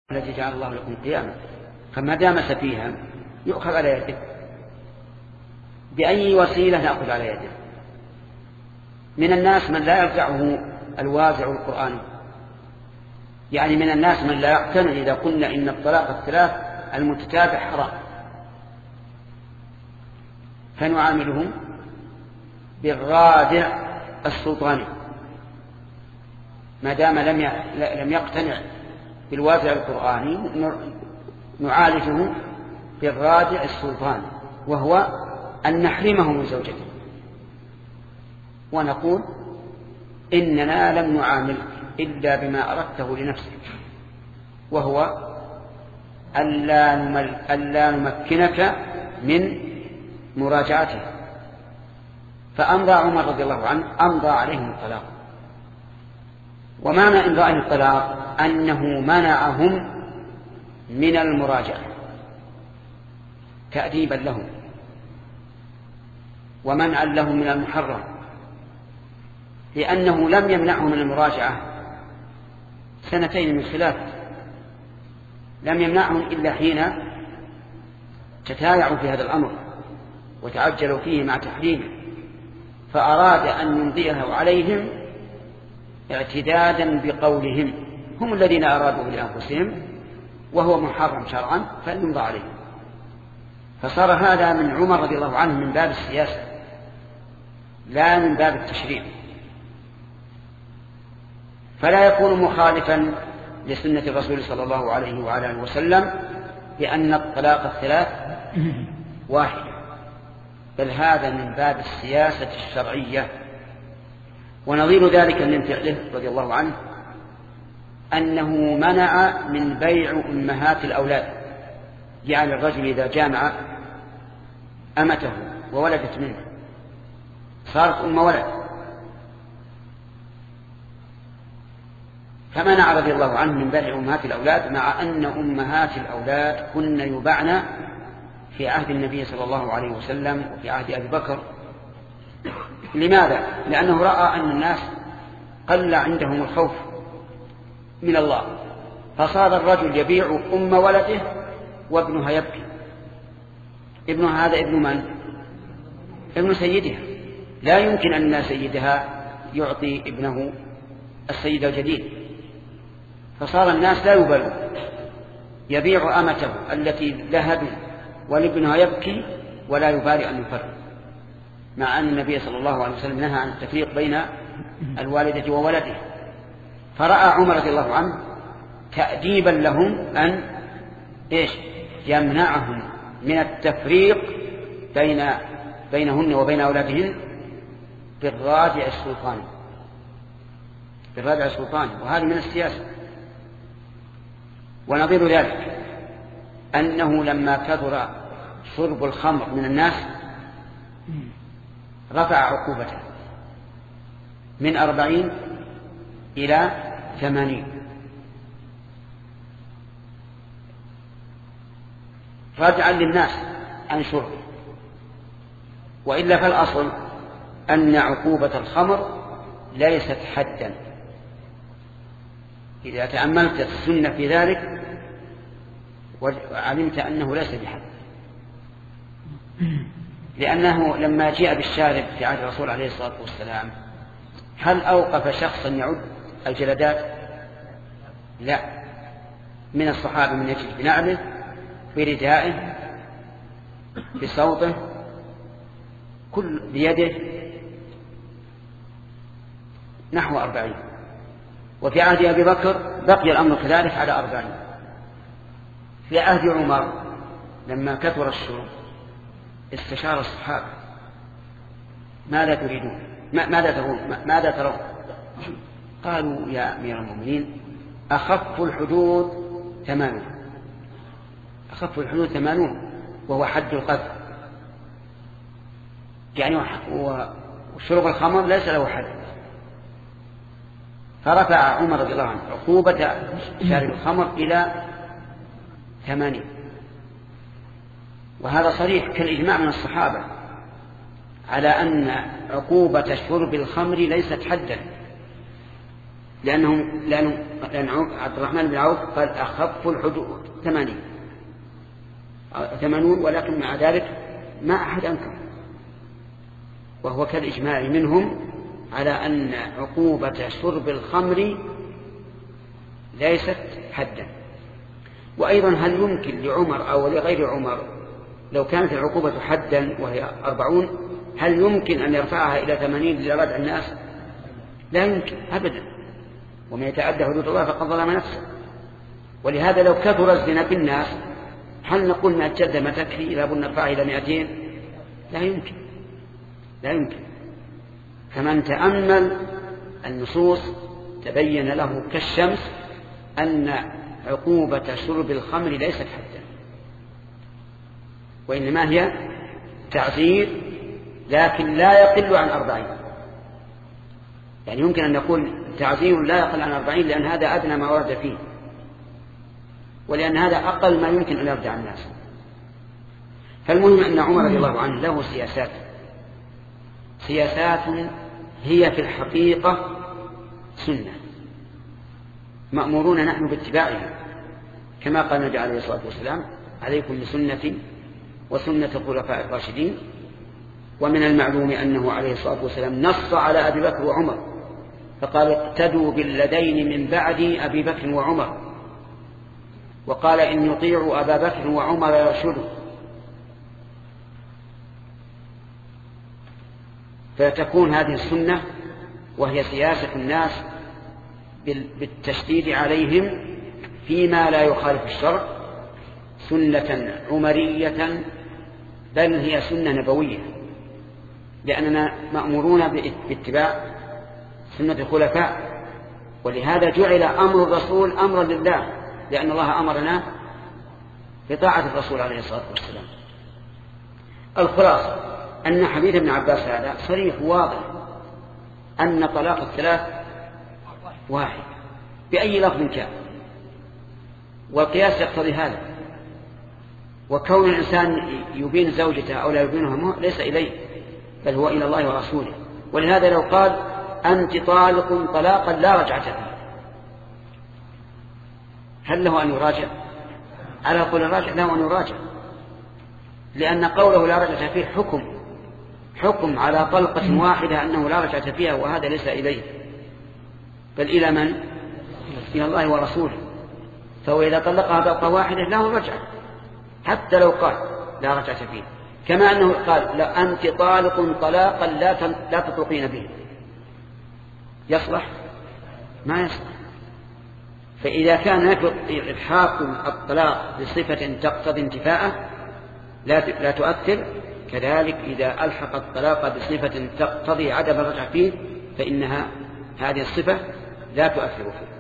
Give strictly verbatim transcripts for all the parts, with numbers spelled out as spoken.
التي جعل الله لكم قياما، فما دام سفيها يؤخذ على يده. بأي وسيلة نأخذ على يده؟ من الناس من لا يرجعه الوازع القرآني، يعني من الناس من لا يقتنع إذا قلنا إن الطلاق الثلاث المتتابع حرام، فنعاملهم بالرادع السلطاني ما دام لم لم يقتنع بالوازع القرآني، نعالجه بالرادع السلطاني، وهو أن نحرمه من زوجته ونقول إننا لم نعامل إلا بما أردته لنفسك، وهو ألا نمكنك من مراجعته. فأمضى عمر رضي الله عنه أمضى عليهم الطلاق. ومعنى إمضاء الطلاق أنه منعهم من المراجعة تأديبا لهم ومنعا لهم من المحرم، لأنه لم يمنعهم من المراجعة سنتين من خلاف، لم يمنعهم إلا حين تتايعوا في هذا الأمر وتعجلوا فيه مع تحريمه، فأراد أن يمضيه عليهم اعتدادا بقولهم، هم الذين أرادوا لأنفسهم وهو محرم شرعا فليمضى عليهم. فصار هذا من عمر رضي الله عنه من باب السياسة لا من باب التشريع، فلا يكون مخالفا لسنة الرسول صلى الله عليه وعلى آله وسلم بأن الطلاق الثلاث واحد، بل هذا من باب السياسة الشرعية. ونظير ذلك من فعله رضي الله عنه أنه منع من بيع أمهات الأولاد، يعني الرجل إذا جامع أمته وولدت منه صارت أم ولد، فمنع رضي الله عنه من بيع أمهات الأولاد، مع أن أمهات الأولاد كن يباعن في عهد النبي صلى الله عليه وسلم وفي عهد أبي بكر. لماذا؟ لأنه رأى أن الناس قل عندهم الخوف من الله، فصار الرجل يبيع أم ولده وابنها يبكي. ابنها هذا ابن من؟ ابن سيدها، لا يمكن أن سيدها يعطي ابنه السيد الجديد، فصار الناس لا يبالون، يبيع أمته التي لها ولابنها يبكي ولا يبالي أن يفرق، مع أن النبي صلى الله عليه وسلم نهى عن التفريق بين الوالدة وولده. فرأى عمر رضي الله عنه تأديبا لهم أن إيش يمنعهم من التفريق بين بينهن وبين أولادهن بالرادع السلطاني، بالرادع السلطاني، وهذا من السياسة. ونظير ذلك أنه لما كثر شرب الخمر من الناس رفع عقوبته من أربعين إلى ثمانين، رجعا للناس عن شرب، وإلا فالأصل أن عقوبة الخمر ليست حدا. إذا تأملت السنة في ذلك وعلمت أنه ليس بحد، لأنه لما جاء بالشارب في عهد الرسول عليه الصلاة والسلام هل أوقف شخصا يعد الجلدات؟ لا، من الصحابة من يجد بنعله بردائه بصوته كل بيده نحو أربعين، وفي عهد أبي بكر بقي الأمر كذلك على أربعين. في عهد عمر لما كثر الشرب استشار الصحابة ماذا تريدون، ماذا ترون ماذا ترون؟ قالوا يا أمير المؤمنين أخف الحدود ثمانون، أخف الحدود ثمانون وهو حد القذف، يعني وشرب الخمر ليس له حد. فرفع عمر رضي الله عنه عقوبة شارب الخمر إلى ثمانين، وهذا صريح كالإجماع من الصحابة على أن عقوبة شرب الخمر ليست حدا، لأنهم لأنه لأن عبد الرحمن بن عوف قال أخف الحدود ثمانين ثمانون، ولكن مع ذلك ما أحد أنكر، وهو كالإجماع منهم على أن عقوبة شرب الخمر ليست حدا. وأيضا هل يمكن لعمر أو لغير عمر لو كانت العقوبة حدا وهي أربعون هل يمكن أن يرفعها إلى ثمانين لردع الناس؟ لا يمكن أبدا، ومن يتعدى حدود الله فقد ظلم نفسه. ولهذا لو كثر الزنا بالناس هل نقول ما الجلدة ما تكفي إذا بنا نرفعها إلى مئتين؟ لا يمكن، لا يمكن. فمن تأمل النصوص تبين له كالشمس أن عقوبة شرب الخمر ليست حدا، وإنما هي تعزير، لكن لا يقل عن أربعين. يعني يمكن أن نقول تعزير لا يقل عن أربعين لأن هذا أدنى ما ورد فيه، ولأن هذا أقل ما يمكن أن يرجع الناس. فالمهم أن عمر رضي الله عنه له سياسات سياسات هي في الحقيقة سنة مأمورون نحن باتباعها، كما قال النبي عليه الصلاة والسلام: عليكم بسنتي وسنة الخلفاء الراشدين. ومن المعلوم أنه عليه الصلاة والسلام نص على أبي بكر وعمر فقال: اقتدوا بالذين من بعد أبي بكر وعمر، وقال: إن يطيعوا أبا بكر وعمر يرشدوا. فتكون هذه السنة وهي سياسة الناس بالتشديد عليهم فيما لا يخالف الشرع سنة عمرية، بل هي سنة نبوية، لأننا مأمورون باتباع سنة الخلفاء. ولهذا جعل أمر الرسول أمرا لله، لأن الله أمرنا بطاعة الرسول عليه الصلاة والسلام. الخلاصة أن حديث ابن عباس هذا صريح واضح أن طلاق الثلاث واحد بأي لفظ كان، والقياس يقتضي هذا. وكون الإنسان يبين زوجته أو لا يبينها ليس إليه، بل هو إلى الله ورسوله. ولهذا لو قال: أنت طالق طلاقا لا رجعة فيه، هل له أن يراجع؟ على قول الراجع له أن يراجع، لأن قوله لا رجعة فيه حكم حكم على طلقة واحدة أنه لا رجعة فيها، وهذا ليس إليه بل إلى من؟ إلى الله ورسوله. فهو إذا طلقها طلقة واحدة له رجعة حتى لو قال لا رجعة فيه، كما أنه قال: لا أنت طالق طلاقا لا تطلقين به. يصلح؟ ما يصلح. فإذا كان إلحاق الطلاق بصفة تقتضي انتفاءه لا تؤثر، كذلك إذا ألحق الطلاق بصفة تقتضي عدم الرجعة فيه فإنها هذه الصفة لا تؤثر فيه.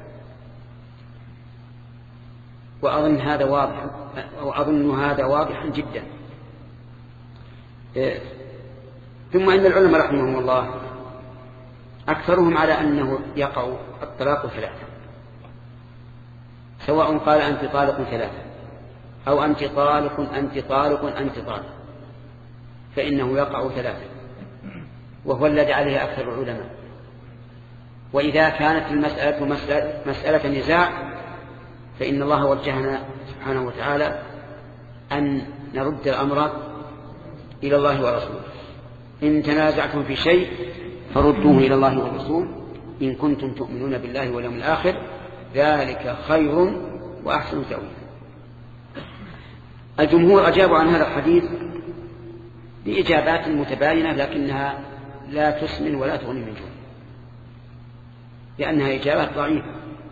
وأظن هذا واضح، وأظن هذا واضحا جدا. ثم إن العلماء رحمهم الله أكثرهم على أنه يقع الطلاق ثلاثة، سواء قال أنت طالق ثلاثة أو أنت طالق أنت طالق أنت طالق، فإنه يقع ثلاثة، وهو الذي عليه أكثر العلماء. وإذا كانت المسألة مسألة, مسألة نزاع فإن الله وجهنا سبحانه وتعالى أن نرد الأمر إلى الله ورسوله: إن تنازعتم في شيء فردوه إلى الله والرسول إن كنتم تؤمنون بالله واليوم الآخر ذلك خير وأحسن تأويلا. الجمهور أجابوا عن هذا الحديث بإجابات متباينة، لكنها لا تسمن ولا تغني من جوع، لأنها إجابات ضعيفة.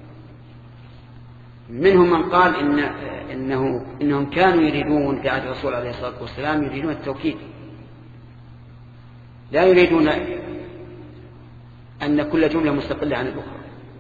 منهم من قال إن إنه إنهم كانوا يريدون في عهد الرسول عليه الصلاة والسلام يريدون التوكيد، لا يريدون أن كل جملة مستقلة عن الأخرى.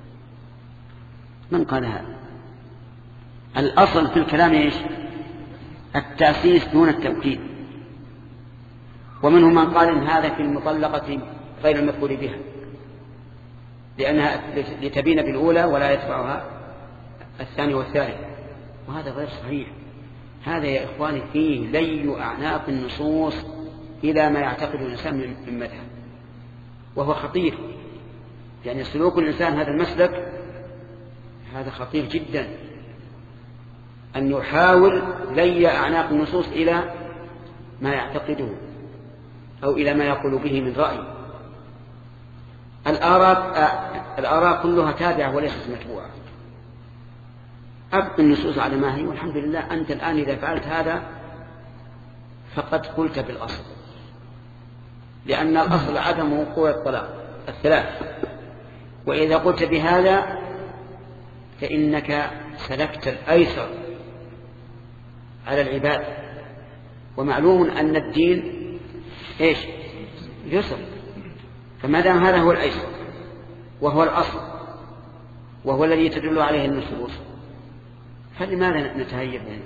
من قال هذا؟ الأصل في الكلام إيش؟ التأسيس دون التوكيد. ومنهم من قال إن هذا في المطلقة غير المقبول بها، لأنها لتبين بالأولى ولا يتبعها الثاني والثالث، وهذا غير صحيح. هذا يا إخواني فيه لي أعناق النصوص، إلى ما يعتقد الإنسان من مذهب، وهو خطير. يعني سلوك الإنسان هذا المسلك هذا خطير جدا، أن يحاول لي أعناق النصوص إلى ما يعتقده أو إلى ما يقول به من رأي. الآراء الآراء كلها تابعة وليست متبوعة. أبقى النصوص على ما هي، والحمد لله أنت الآن إذا فعلت هذا فقد قلت بالأصل، لأن الأصل عدم وقوع الطلاق الثلاث، وإذا قلت بهذا فإنك سلكت الأيسر على العباد، ومعلوم أن الدين إيش يسر، فما دام هذا هو الأيسر وهو الأصل وهو الذي تدل عليه النصوص فلماذا نتهيب منه؟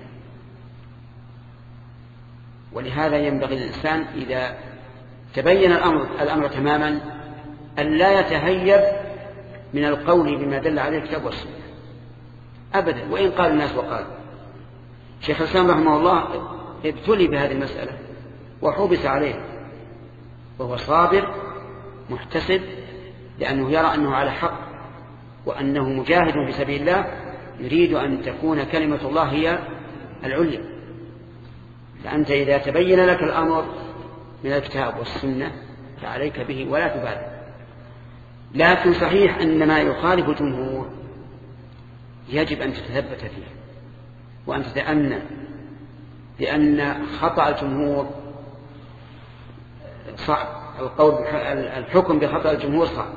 ولهذا ينبغي الإنسان إذا تبين الأمر, الأمر تماما أن لا يتهيب من القول بما دل عليه الكتاب والسنة أبدا، وإن قال الناس وقال. شيخ الإسلام رحمه الله ابتلي بهذه المسألة وحبس عليه، وهو صابر محتسب لأنه يرى أنه على حق وأنه مجاهد في سبيل الله، يريد أن تكون كلمة الله هي العليا. فأنت إذا تبين لك الأمر من الكتاب والسنة فعليك به ولا تبالي. لكن صحيح أن ما يخالف الجمهور يجب أن تتثبت فيه وأن تتأنى، لأن خطأ الجمهور صعب، القول الحكم بخطأ الجمهور صعب.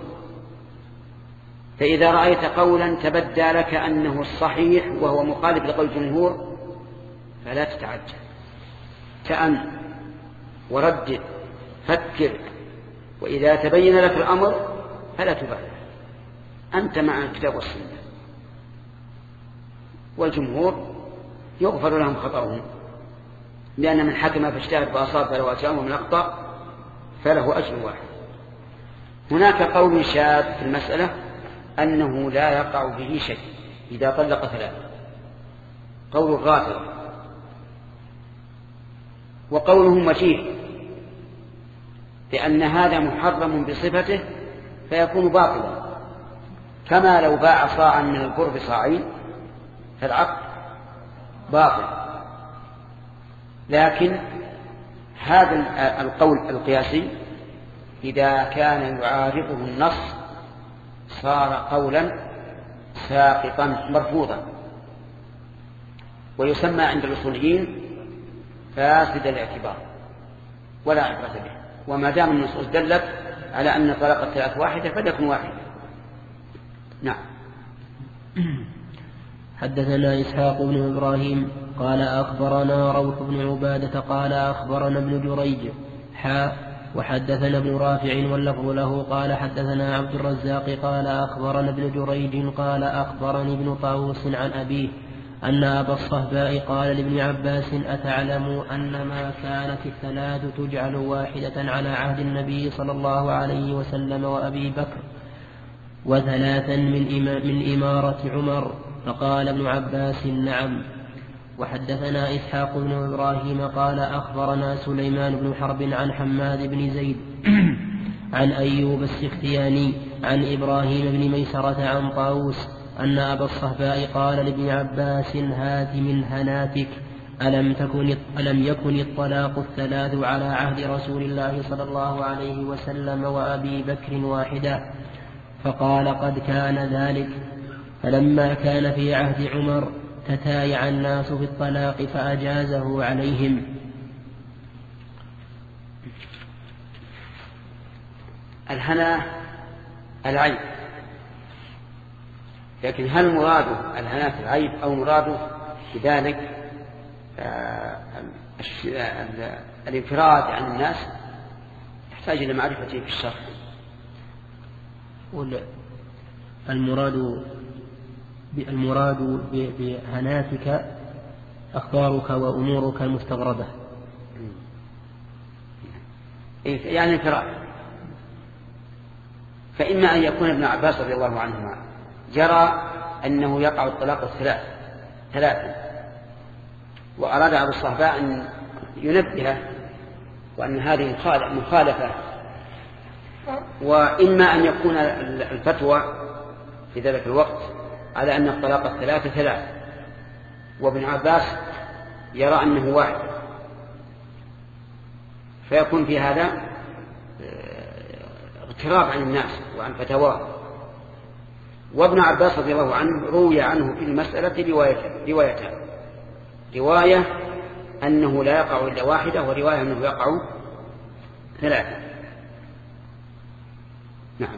فإذا رأيت قولا تبدى لك أنه الصحيح وهو مخالف لقول الجمهور فلا تتعجل، تأمن وردد فكر، وإذا تبين لك الأمر فلا تبالي، أنت مع الكتاب والسنة. والجمهور يغفر لهم خطأهم، لأن من حكم فاجتهد فأصاب فلو أتاه من أخطأ فله أجر واحد. هناك قول شاذ في المسألة أنه لا يقع به شيء إذا طلق ثلاثة، قول الرافضة، وقوله مجيء لأن هذا محرم بصفته فيكون باطلا، كما لو باع صاعا من البر بصاعين فالعقد باطل. لكن هذا القول القياسي إذا كان يعارضه النص صار قولا ساقطا مرفوضا، ويسمى عند الأصوليين فاسد الاعتبار ولا عبرة به. وما دام النصوص دلت على أن طلاق الثلاث واحدة فليكن واحدة. نعم. حدثنا إسحاق بن إبراهيم قال أخبرنا روح بن عبادة قال أخبرنا ابن جريج حاء وحدثنا ابن رافع واللفظ له قال حدثنا عبد الرزاق قال أخبرنا ابن جريج قال أخبرني ابن طاووس عن أبيه أن أبا الصهباء قال لابن عباس أتعلم أن ما كانت الثلاث تجعل واحدة على عهد النبي صلى الله عليه وسلم وأبي بكر وثلاثا من, من إمارة عمر؟ فقال ابن عباس نعم. وحدثنا إسحاق بن إبراهيم قال أخبرنا سليمان بن حرب عن حماد بن زيد عن أيوب السختياني عن إبراهيم بن ميسرة عن طاووس أن أبا الصهباء قال لابن عباس هات من هناتك ألم, تكن ألم يكن الطلاق الثلاث على عهد رسول الله صلى الله عليه وسلم وأبي بكر واحدة؟ فقال قد كان ذلك، فلما كان في عهد عمر تتايع الناس في الطلاق فأجازه عليهم. الهنا العيب، لكن هل مراده الهنا في العيب أو مراده بذلك الانفراد عن الناس يحتاج إلى معرفته في الشرح. المراد المراد بهناتك أخبارك وأمورك المستغربة، يعني انفراد. فإما أن يكون ابن عباس رضي الله عنهما جرى أنه يقع الطلاق الثلاث ثلاثا، وأراد أبو الصهباء أن ينبهه وأن هذه مخالفة وإما أن يكون الفتوى في ذلك الوقت على أن الطلاق الثلاثة ثلاث، وابن عباس يرى أنه واحد، فيكون في هذا اغتراب عن الناس وعن فتواه. وابن عباس رضي الله عنه روي عنه في المسألة روايتان، رواية أنه لا يقع إلا واحدة، ورواية أنه يقع ثلاثة. نعم.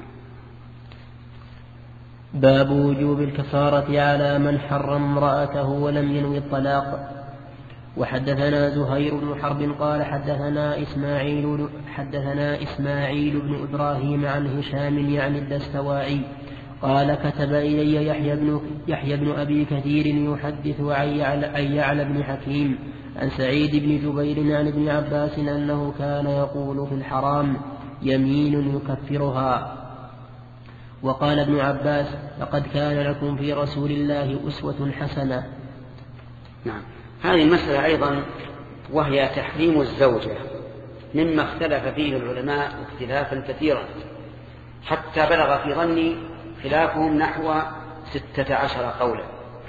باب وجوب الكفارة على من حرم امرأته ولم ينوي الطلاق. وحدثنا زهير بن حرب قال حدثنا إسماعيل حدثنا إسماعيل بن إبراهيم عن هشام يعني الدستوائي قال كتب إلي يحيى بن, يحيى بن أبي كثير يحدث عن يعلى بن حكيم عن سعيد بن جبير عن ابن عباس أنه كان يقول في الحرام يمين يكفرها. وقال ابن عباس لقد كان لكم في رسول الله أسوة حسنة. نعم. هذه المسألة أيضا وهي تحريم الزوجة مما اختلف فيه العلماء اختلافا كثيرا، حتى بلغ في ظني خلافهم نحو ستة عشر قولا،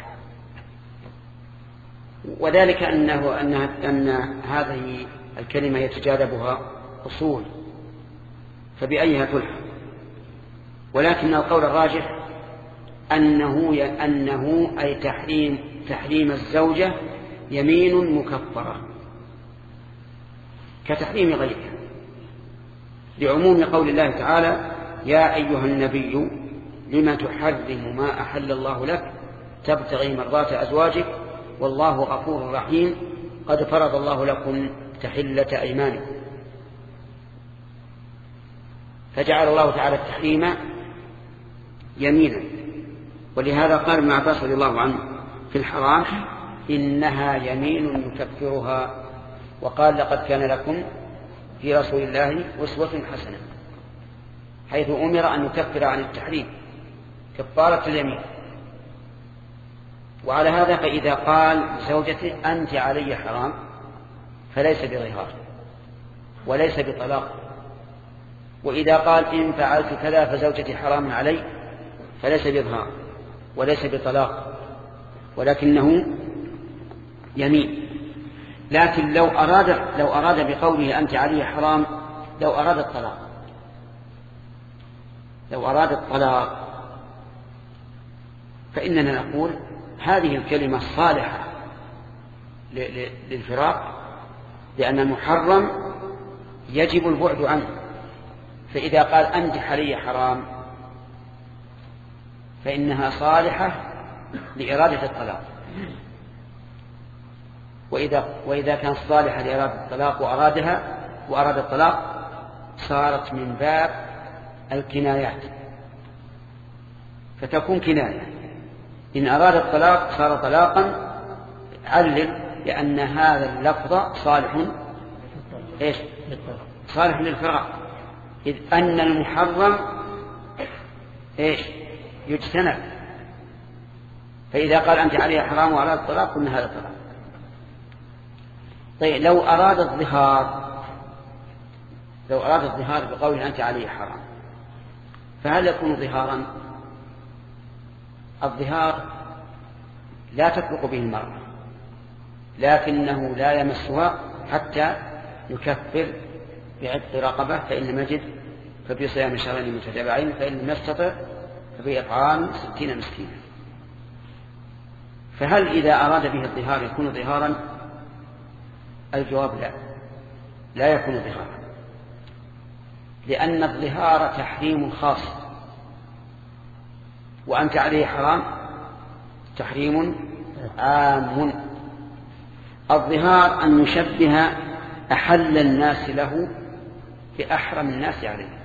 وذلك أنه أن, أن هذه الكلمة يتجاذبها أصول، فبأيها تلحق. ولكن القول الراجح أنه, أنه أي تحريم, تحريم الزوجة يمين مكفرة كتحريم غيرها، لعموم قول الله تعالى يا أيها النبي لما تحرم ما أحل الله لك تبتغي مرضات أزواجك والله غفور رحيم قد فرض الله لكم تحلة أيمانكم. فجعل الله تعالى التحريم يمينا، ولهذا قال ابن عباس رضي الله عنه في الحرام إنها يمين يكفرها، وقال لقد كان لكم في رسول الله أسوة حسنة، حيث أمر أن يكفر عن التحريم كفارة اليمين. وعلى هذا فإذا قال زوجته أنت علي حرام فليس بظهار وليس بطلاق، وإذا قال إن فعلت كذا فزوجتي حرام علي فليس بظهار وليس بطلاق، ولكنه يمين. لكن لو أراد, لو أراد بقوله أنت علي حرام لو أراد الطلاق لو أراد الطلاق فإننا نقول هذه الكلمة صالحة للفراق، لأن المحرم يجب البعد عنه. فإذا قال أنت علي حرام فإنها صالحة لإرادة الطلاق، وإذا, وإذا كانت صالحة لإرادة الطلاق وأرادها وأراد الطلاق صارت من باب الكنايات، فتكون كناية. إن أراد الطلاق صار طلاقا علل لأن هذا اللفظ صالح إيش؟ صالح للفراق، إذ أن المحرم إيش؟ يجتنب. فإذا قال أنت عليها حرام وأراد الطلاق قلنا هذا طلاق. طيب لو أراد الظهار لو أراد الظهار بقول أنت عليه حرام فهل يكون ظهارا؟ الظهار لا تطلق به المرأة، لكنه لا يمسها حتى يكفر بعتق رقبة، فإن لم يجد ففي صيام شهرين متتابعين، فإن لم يستطع ففي إطعام ستين مسكينا. فهل إذا أراد به الظهار يكون ظهارا؟ الجواب لا، لا يكون ظهارا، لأن الظهار تحريم خاص، وأنت عليه حرام تحريم عام. الظهار أن نشبه أحل الناس له بأحرم الناس عليه،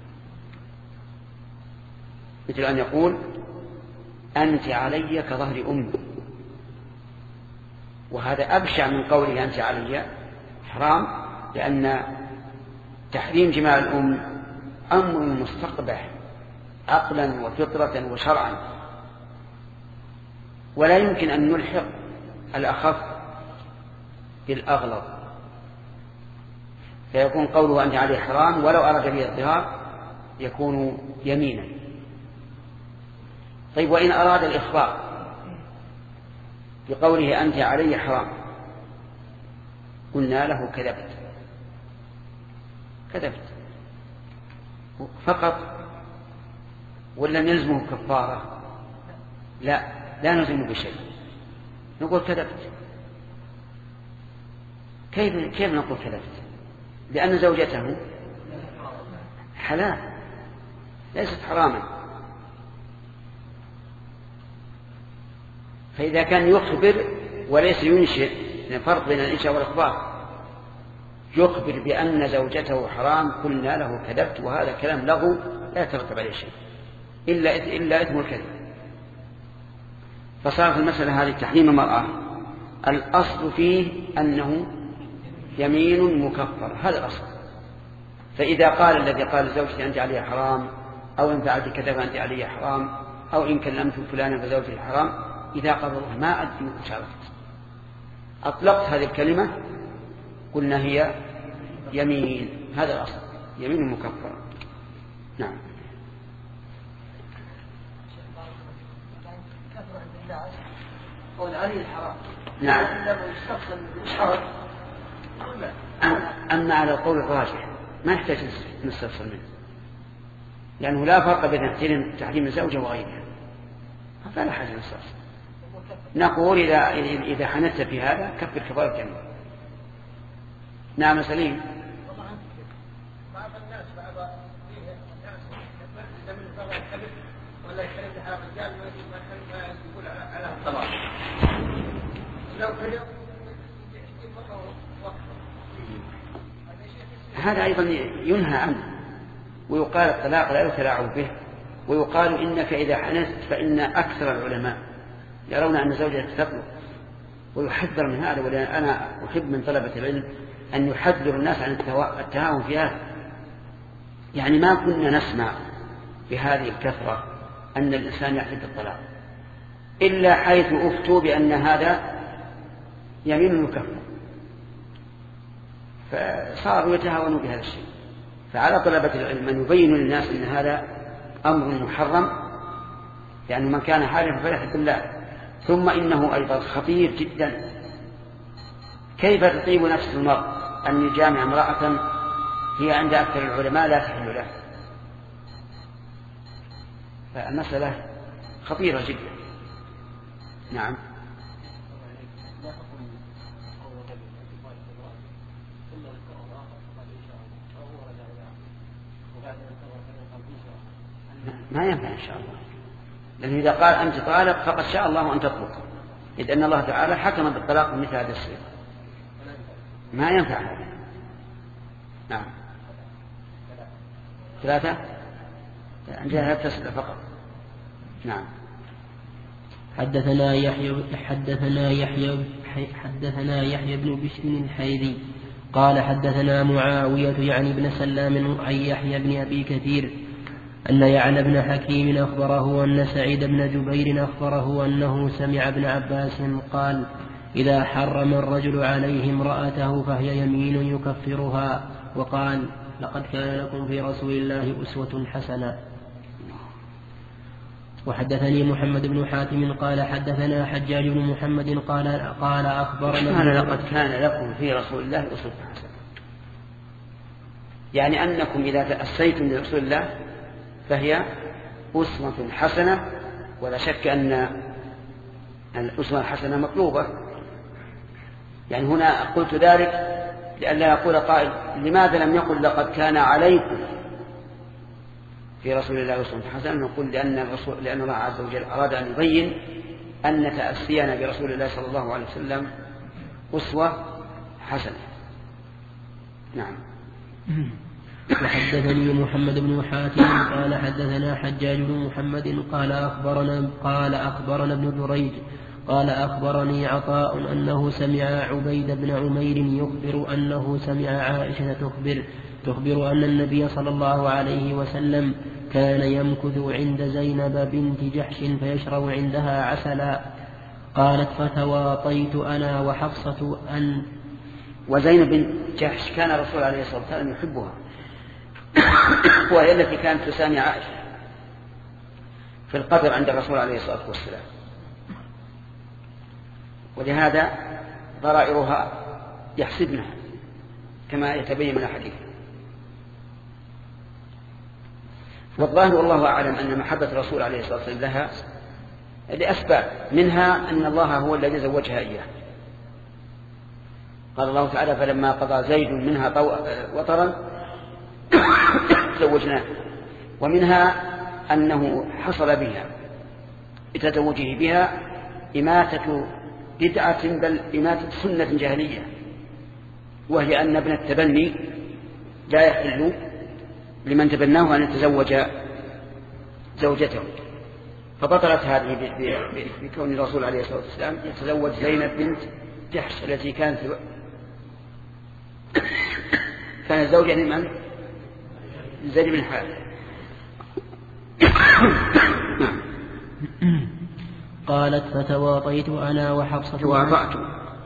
مثل أن يقول أنت علي كظهر أمي، وهذا أبشع من قوله أنت علي حرام، لأن تحريم جماع الأم أمر مستقبح عقلا وفطرة وشرعا، ولا يمكن أن نلحق الأخف بالأغلظ، فيكون قوله أنت عليه حرام ولو أراد به الظهار يكون يمينا. طيب وإن أراد الإخبار بقوله أنت علي حرام قلنا له كذبت كذبت فقط ولا نلزمه كفارة؟ لا لا نلزمه بشيء، نقول كذبت. كيف كيف نقول كذبت؟ لأن زوجته حلال ليست حراما. فإذا كان يخبر وليس ينشئ، فرق بين الإنشاء والإخبار، يخبر بأن زوجته حرام قلنا له كذبت، وهذا كلام لغو لا يترتب عليه شيء إلا إلا إثم الكذب. فصارت المسألة هذه تحريم المرأة الأصل فيه أنه يمين مكفر، هذا الأصل. فإذا قال الذي قال لزوجتي أنت علي حرام، أو إن فعلت كذا فأنت علي حرام، أو إن كلمت فلانا فزوجتي حرام، إذا قال الله ما أدري مشاركة أطلقت هذه الكلمة قلنا هي يمين، هذا الأصل يمين مكفر. نعم. قول علي الحرام نعم. أما على القول الراجح ما يحتاج نستفصل منه، لأنه لا فرق بين تحريم الزوجة وغيرها، فلا حاجة نستفصل. نقول إذا إذا حنثت في هذا كفر كفارة كاملة. نعم سليم. هذا أيضا ينهى عنه، ويقال الطلاق لا يتلاعب به، ويقال إنك إذا حنثت فإن أكثر العلماء يرون أن زوجها تطلق، ويحذر من هذا. وأنا أحب من طلبة العلم أن يحذر الناس عن التهاون في هذا. يعني ما كنا نسمع بهذه الكثرة أن الإنسان يحلف الطلاق إلا حيث أفتوا بأن هذا يمين مكفر، فصاروا يتهاونوا بهذا الشيء. فعلى طلبة العلم أن يبينوا للناس أن هذا أمر محرم، لأنه من كان حالفا فليحلف بالله. ثم إنه أيضا خطير جدا. كيف تطيب نفس المرء أن يجامع امرأة هي عند أكثر العلماء لا تحل له؟ فالمسألة خطيرة جدا. نعم. ما ينفع إن شاء الله، لأنه إذا قال أنت طالق فقد شاء الله أن تطلق، إذ أن الله تعالى حكم بالطلاق مثل هذا الشيء، ما ينفع هذا. نعم. ثلاثة عندها تسلة فقط. نعم. حدثنا يحيى حدثنا يحيى حدثنا يحيى بن بشر الحيري قال حدثنا معاوية يعني بن سلام عن يحيى بن أبي كثير أن يعلى بن حكيم أخبره أن سعيد بن جبير أخبره أنه سمع ابن عباس قال إذا حرم الرجل عليه امرأته فهي يمين يكفرها. وقال لقد كان لكم في رسول الله أسوة حسنة. وحدثني محمد بن حاتم قال حدثنا حجاج بن محمد قال قال أخبرنا لقد كان لكم في رسول الله أسوة حسنة، يعني أنكم إذا تأسيتم برسول الله فهي أسوة حسنة. ولا شك أن الأسوة الحسنة مطلوبة. يعني هنا قلت ذلك لئلا يقول قائل لماذا لم يقل لقد كان عليكم في رسول الله أسوة حسنة؟ نقول لأن, الرسول لأن الله عز وجل أراد أن يبين أن تأسينا برسول الله صلى الله عليه وسلم أسوة حسنة. نعم. وحدثني محمد بن حاتم قال حدثنا حجاج بن محمد قال أخبرنا قال أخبرنا ابن جريج قال أخبرني عطاء أنه سمع عبيد بن عمير يخبر أنه سمع عائشة تخبر تخبر أن النبي صلى الله عليه وسلم كان يمكث عند زينب بنت جحش فيشرب عندها عسلا. قالت فتواطيت أنا وحفصة أن وزينب بنت جحش كان الرسول عليه الصلاة والسلام يحبها، وهي التي كانت تسامي عائشة في القدر عند الرسول عليه الصلاة والسلام. ولهذا ضرائرها يحسبنها كما يتبين من الحديث. والظاهر والله أعلم أن محبة الرسول عليه الصلاة والسلام لها لأسباب، منها أن الله هو الذي زوجها إياه. قال الله تعالى: فلما قضى زيد منها وطرا زوجناه. ومنها أنه حصل بها بتزوجه بها إماتة بدعة، بل إماتة سنة جاهلية، وهي أن ابن التبني لا يحل لمن تبناه أن يتزوج زوجته، فبطلت هذه بكون الرسول عليه الصلاة والسلام يتزوج زينب بنت جحش التي كانت كانت زوجة لمن؟ زيد بن حارثة. قالت: فتواطيت أنا وحفصة. تواطأت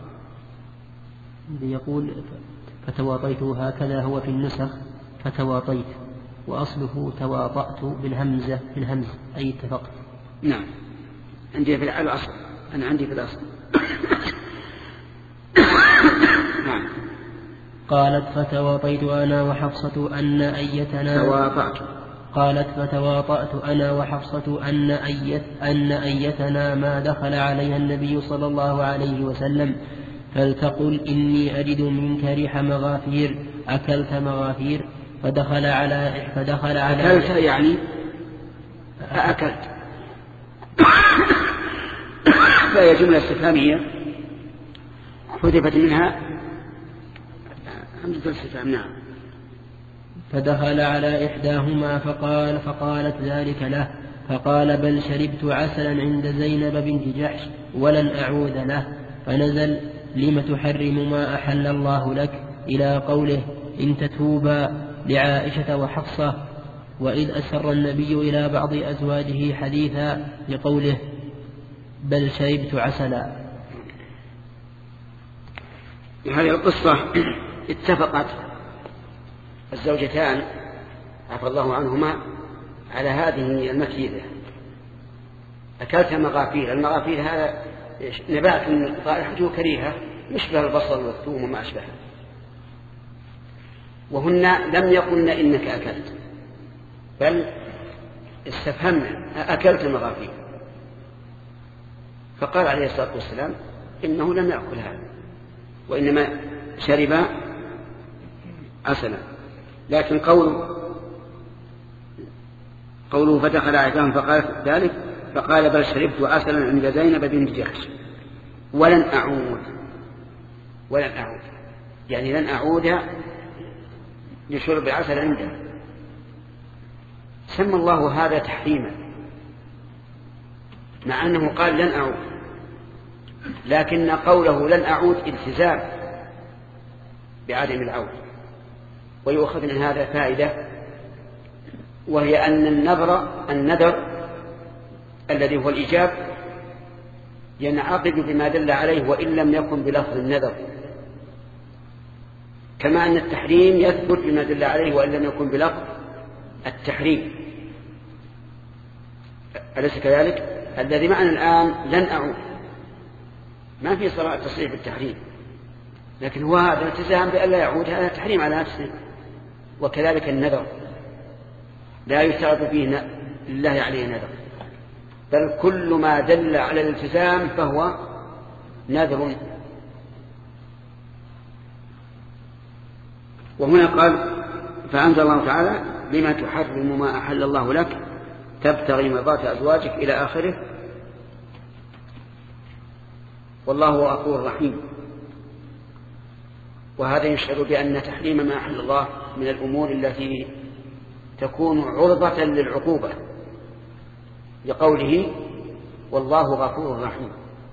يقول فتواطيت، هكذا هو في النسخ فتواطيت، وأصله تواطأت بالهمزة بالهمز أي اتفقت. نعم، عندي في الأصل، أنا عندي في الأصل. نعم. قالت: فتواطيت أنا وحفصة أن أيتنا تواطأت. قالت: فتواطأت أنا وحفصة أن أيت أن أيتنا ما دخل عليها النبي صلى الله عليه وسلم فلتقل إني أجد منك ريح مغافير، أكلت مغافير؟ فدخل على فدخل على أكلت يعني أكلت. فهي جملة استفهامية حذفت منها همزة الاستفهام. نعم. فدخل على إحداهما فقال فقالت ذلك له، فقال: بل شربت عسلا عند زينب بنت جحش ولن أعود له. فنزل: لم تحرم ما أحل الله لك، إلى قوله: إن تتوبا، لعائشة وحفصة. وإذ أسر النبي إلى بعض أزواجه حديثا لقوله: بل شربت عسلا. هذه القصة اتفقت الزوجتان عفى الله عنهما على هذه المكيدة. أكلت مغافير. المغافير هذا نبات رائحته كريهة يشبه البصل والثوم وما أشبهه، وهن لم يقلن إنك أكلت، بل استفهمنا أكلت مغافير. فقال عليه الصلاة والسلام إنه لم يأكل هذا، وإنما شرب عسلا. لكن قوله قوله فدخل عليهم فقال ذلك، فقال: بل شربت عسلا عند زينب بنت جحش ولن أعود. ولن أعود يعني لن أعود لشرب العسل عنده. سمى الله هذا تحريما، مع أنه قال لن أعود، لكن قوله لن أعود التزام بعدم العود. ويؤخذ من هذا فائدة، وهي أن النذر النذر الذي هو الإيجاب ينعقد بما دل عليه وإن لم يكن بلفظ النذر، كما أن التحريم يثبت بما دل عليه وإن لم يكن بلفظ التحريم. أليس كذلك؟ الذي معنا الآن لن أعود ما في صراع تصريح بالتحريم، لكن هو هذا التزام بأن لا يعود، هذا تحريم على نفسه. وكذلك النذر لا يشترط فيه لله عليه نذر، بل كل ما دل على الالتزام فهو نذر. وهنا قال: فأنزل الله تعالى: لما تحرم ما أحل الله لك تبتغي مرضات أزواجك إلى آخره. والله غفور رحيم. وهذا يشعر بأن تحريم ما أحل الله من الأمور التي تكون عرضة للعقوبة، لقوله: والله غفور رحيم.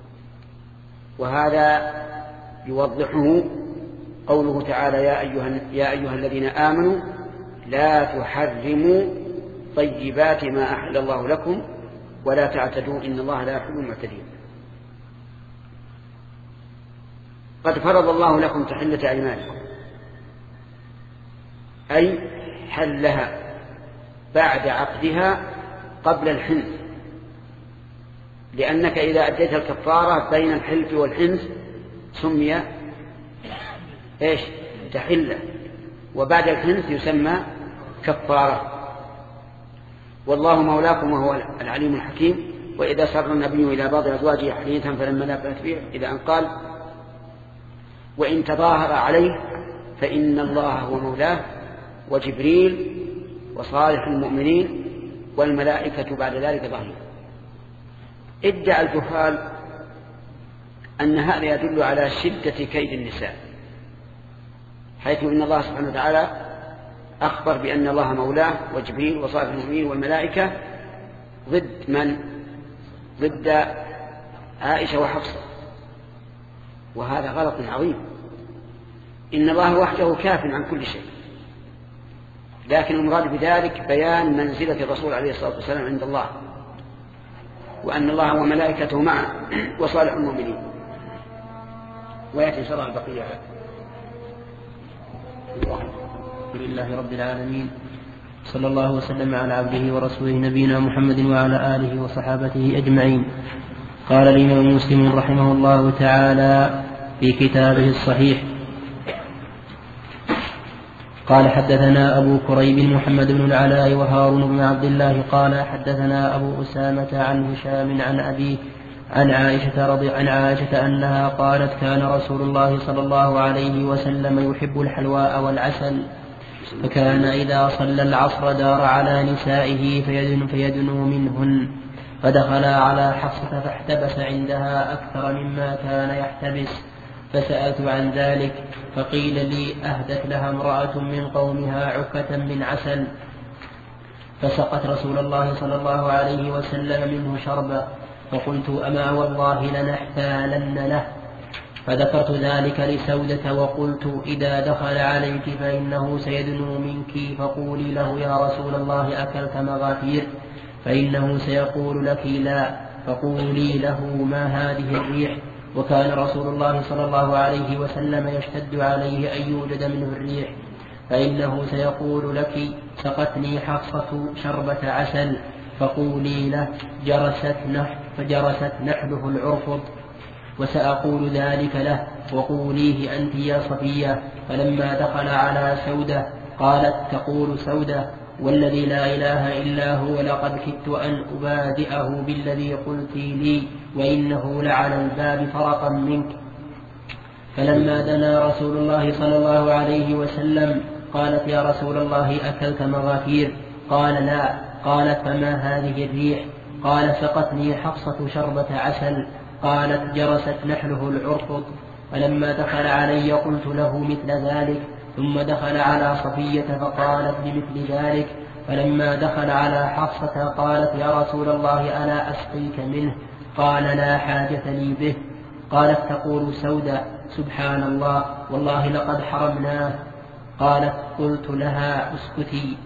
وهذا يوضحه قوله تعالى: يا أيها, يا أيها الذين آمنوا لا تحرموا طيبات ما أحل الله لكم ولا تعتدوا إن الله لا يحب المعتدين. قد فرض الله لكم تحلة أيمانكم، أي حلها بعد عقدها قبل الحنث، لأنك إذا أديت الكفارة بين الحلف والحنث سمي إيش؟ تحلة، وبعد الحنث يسمى كفارة. والله مولاكم وهو العليم الحكيم. وإذا سر النبي إلى بعض أزواجه حديثا فلما نبأت به إلى أن قال وإن تظاهر عليه فإن الله هو مولاه وجبريل وصالح المؤمنين والملائكة بعد ذلك ظهير. ادعى الجهال أن هذا يدل على شدة كيد النساء، حيث إن الله سبحانه وتعالى أخبر بأن الله مولاه وجبريل وصالح المؤمنين والملائكة ضد من؟ ضد عائشة وحفصة، وهذا غلط عظيم. إن الله وحده كاف عن كل شيء، لكن المراد بذلك بيان منزلة الرسول عليه الصلاة والسلام عند الله، وأن الله وملائكته معه وصالح المؤمنين. ويأتي شرع البقية. الحمد لله رب العالمين، صلى الله وسلم على عبده ورسوله نبينا محمد وعلى آله وصحابته أجمعين. قال الإمام مسلم رحمه الله تعالى في كتابه الصحيح: قال حدثنا أبو كريب محمد بن العلاء وهارون بن عبد الله قال حدثنا أبو أسامة عن هشام عن أبيه عن عائشة رضي عن عائشة أنها قالت كان رسول الله صلى الله عليه وسلم يحب الحلواء والعسل، فكان إذا صلى العصر دار على نسائه فيدن فيدنو منهن، فدخلا على حفصة فاحتبس عندها أكثر مما كان يحتبس، فسألت عن ذلك فقيل لي أهدت لها امرأة من قومها عكة من عسل، فسقت رسول الله صلى الله عليه وسلم منه شربا، فقلت أما والله لنحتالن له، فذكرت ذلك لسودة وقلت إذا دخل عليك فإنه سيدنو منك فقولي له يا رسول الله أكلت مغافير، فإنه سيقول لك لا، فقولي له ما هذه الريح. وكان رسول الله صلى الله عليه وسلم يشتد عليه أن يوجد منه الريح، فإنه سيقول لك سقتني حفصة شربة عسل، فقولي له جرست نح فجرست نحله العرفض، وسأقول ذلك له وقوليه أنت يا صفية. فلما دخل على سودة قالت تقول سودة والذي لا إله إلا هو لقد كدت أن أبادئه بالذي قلت لي وإنه لعلى الباب فرقا منك. فلما دنا رسول الله صلى الله عليه وسلم قالت يا رسول الله أكلت مغافير؟ قال لا. قالت فما هذه الريح؟ قال سقتني حفصة شربة عسل. قالت جرست نحله العرقد. فلما دخل علي قلت له مثل ذلك، ثم دخل على صفية فقالت بمثل ذلك. فلما دخل على حفصة قالت يا رسول الله ألا أسقيك منه؟ قال لا حاجة لي به. قالت تقول سودة سبحان الله والله لقد حرمناه. قالت قلت لها اسكتي.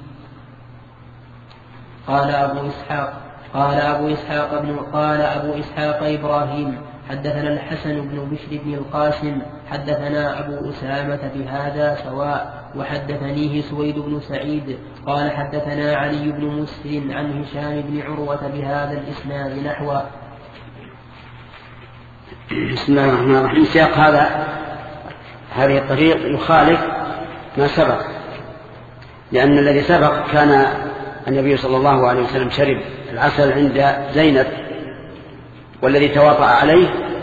قال أبو إسحاق قال أبو إسحاق بن قال أبو إسحاق إبراهيم حدثنا الحسن بن بشر بن القاسم حدثنا أبو أسامة بهذا سواء، وحدثنيه سويد بن سعيد قال حدثنا علي بن مسلم عن هشام بن عروة بهذا الإسناد نحوه. بسم الله الرحمن الرحيم. سياق هذا هذه الطريق يخالف ما سبق، لأن الذي سبق كان النبي صلى الله عليه وسلم شرب العسل عند زينب، والذي تواطأ عليه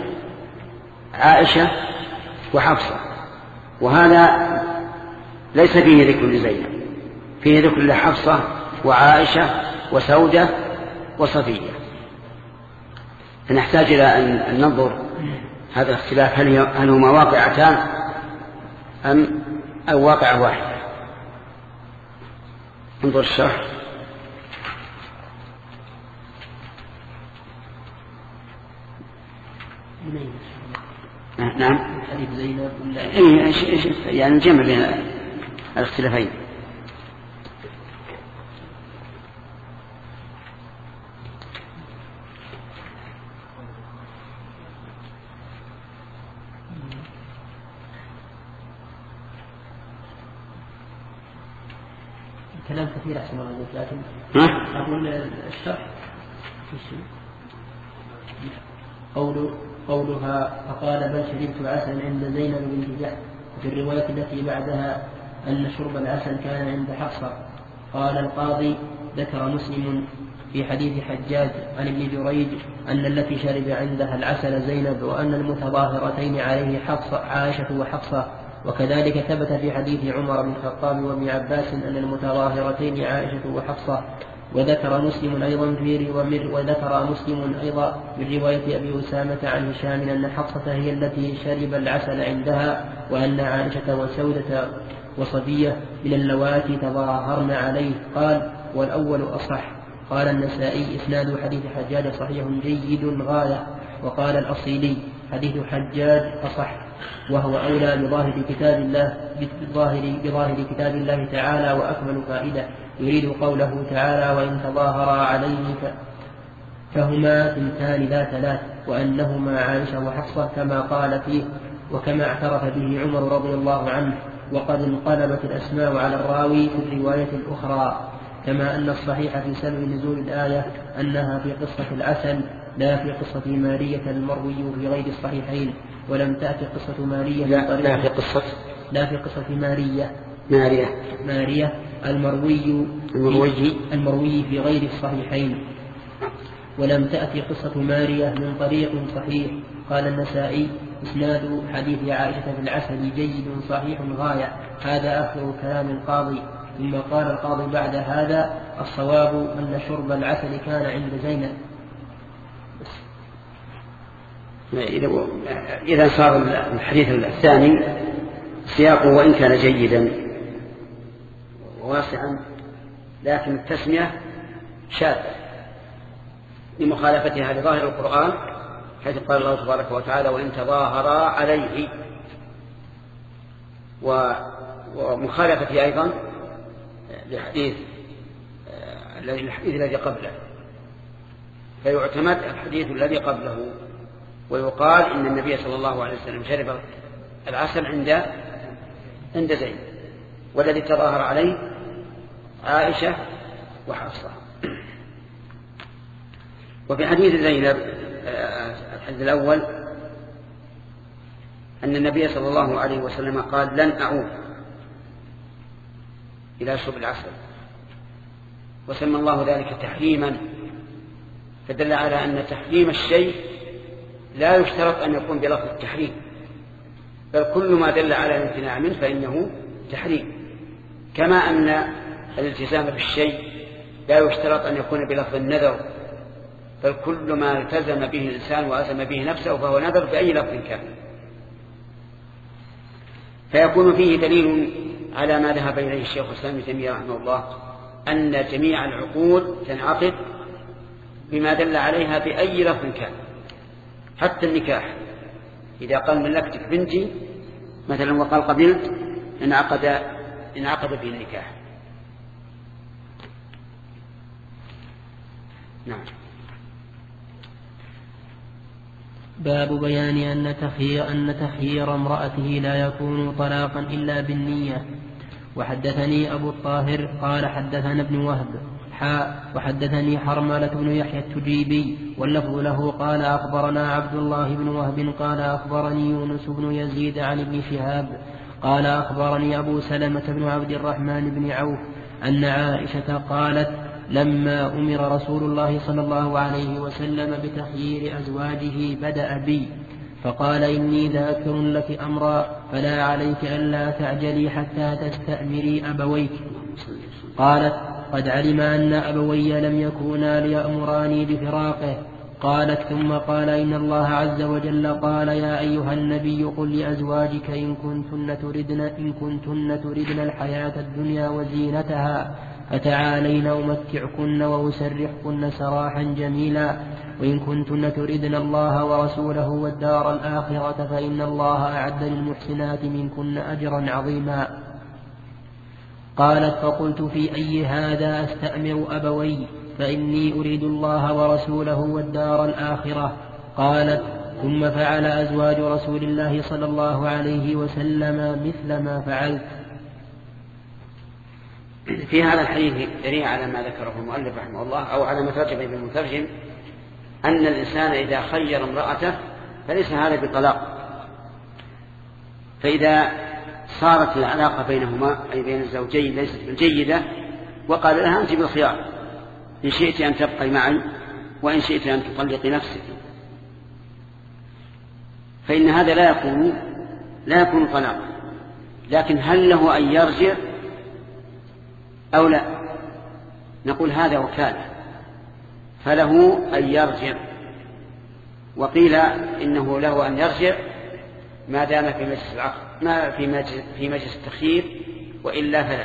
عائشة وحفصة، وهذا ليس فيه ذكر لزينب، فيه ذكر لحفصة وعائشة وسودة وصفية. فنحتاج إلى أن ننظر هذا الاختلاف هل هما واقعتان أم أو واقعة واحدة. انظر الشرح. نعم حديث زينب يعني جمع بين الاختلافين. كلام كثير أحسن الله، لكن أقول الشرح قول قولها فقال بل شربت عسل عند زينب بنت جحش. وفي الرواية التي بعدها أن شرب العسل كان عند حفصة. قال القاضي ذكر مسلم في حديث حجاج عن ابن جريج أن التي شرب عندها العسل زينب، وأن المتظاهرتين عليه حفصة عائشة وحفصة. وكذلك ثبت في حديث عمر بن الخطاب وابن عباس أن المتظاهرتين عائشة وحفصة. وذكر مسلم أيضا في وذكر مسلم أيضا من رواية أبي أسامة عن هشام أن حفصة هي التي شرب العسل عندها، وأن عائشة وسودة وصفية من اللواتي تظاهرن عليه. قال والأول أصح. قال النسائي إسناد حديث حجاج صحيح جيد غاية. وقال الأصيلي حديث حجاج أصح، وهو أولى بظاهر كتاب الله بظاهر, بظاهر كتاب الله تعالى وأكمل فائدة. يريد قوله تعالى وإن تظاهرا عليه فهما ثنتان لا ثلاث، وأنهما عائشة وحفصة كما قال فيه وكما اعترف به عمر رضي الله عنه. وقد انقلبت الأسماء على الراوي في الرواية الأخرى، كما أن الصحيح في سبب نزول الآية أنها في قصة العسل لا في قصة مارية المروي في غير الصحيحين. ولم تأتي قصة مارية لا, لا في قصة لا في قصة مارية مارية مارية المروي المروي المروي في غير الصحيحين. ولم تأتي قصة مارية من طريق صحيح. قال النسائي إسناد حديث عائشة في العسل جيد صحيح غاية. هذا آخر كلام القاضي. ثم قال القاضي بعد هذا الصواب أن شرب العسل كان عند زينب. إذا صار الحديث الثاني سياقه وإن كان جيدا وواسعا، لكن التسمية شاذة لمخالفتها لظاهر القرآن، حيث قال الله تبارك وتعالى وإن تظاهرا عليه، ومخالفتها أيضا لحديث الحديث الذي قبله، فيعتمد الحديث الذي قبله. ويقال إن النبي صلى الله عليه وسلم شرب العسل عند عند زينب، والذي تظاهر عليه عائشة وحفصة. وفي حديث زينب الحديث الأول أن النبي صلى الله عليه وسلم قال لن أعود إلى شرب العسل، وسمى الله ذلك تحريما، فدل على أن تحريم الشيء لا يشترط أن يكون بلفظ التحريم، بل كل ما دل على الامتناع منه فإنه تحريم. كما أن الالتزام بالشيء لا يشترط أن يكون بلفظ النذر، بل كل ما التزم به الإنسان وألزم به نفسه فهو نذر بأي لفظ كان. فيكون فيه دليل على ما ذهب إليه الشيخ الإسلام ابن تيمية رحمه الله، أن جميع العقود تنعقد بما دل عليها بأي لفظ كان، حتى النكاح. إذا قال ملكتك بنتي مثلا وقال قبلت انعقد انعقد به النكاح. نعم. باب بيان أن تخيير, أن تخيير امرأته لا يكون طلاقا إلا بالنية. وحدثني أبو الطاهر قال حدثنا ابن وهب حاء وحدثني حرملة بن يحيى التجيبي واللفظ له قال أخبرنا عبد الله بن وهب قال أخبرني يونس بن يزيد عن ابن شهاب قال أخبرني أبو سلمة بن عبد الرحمن بن عوف أن عائشة قالت لما أمر رسول الله صلى الله عليه وسلم بتخيير أزواجه بدأ بي فقال إني ذاكر لك أمرا فلا عليك ألا تعجلي حتى تستأمري أبويك. قالت قد علم أن أبوي لم يكونا ليأمراني بفراقه. قالت ثم قال إن الله عز وجل قال يا أيها النبي قل لأزواجك إن كنتن تردن, إن كنتن تردن الحياة الدنيا وزينتها فتعالين أمتعكن وأسرحكن سراحا جميلا وإن كنتن تردن الله ورسوله والدار الآخرة فإن الله أعد للمحسنات منكن أجرا عظيما. قالت فقلت في أي هذا أستأمر أبوي فإني أريد الله ورسوله والدار الآخرة. قالت ثم فعل أزواج رسول الله صلى الله عليه وسلم مثل ما فعلت. في هذا الحديث دليل على ما ذكره المؤلف رحمه الله أو على ما ترجم به المترجم، أن الإنسان إذا خير امرأته فليس هذا بطلاق. فإذا صارت العلاقة بينهما أي بين الزوجين ليست بالجيدة وقال لها أنت بالخيار، إن شئت أن تبقي معي وإن شئت أن تطلقي نفسك، فإن هذا لا يكون لا يكون طلاق. لكن هل له أن يرجع أو لا؟ نقول هذا وكالة، فله أن يرجع. وقيل إنه له أن يرجع ما دام في مجلس العقد، ما في مجلس, في مجلس التخيير، وإلا فلا.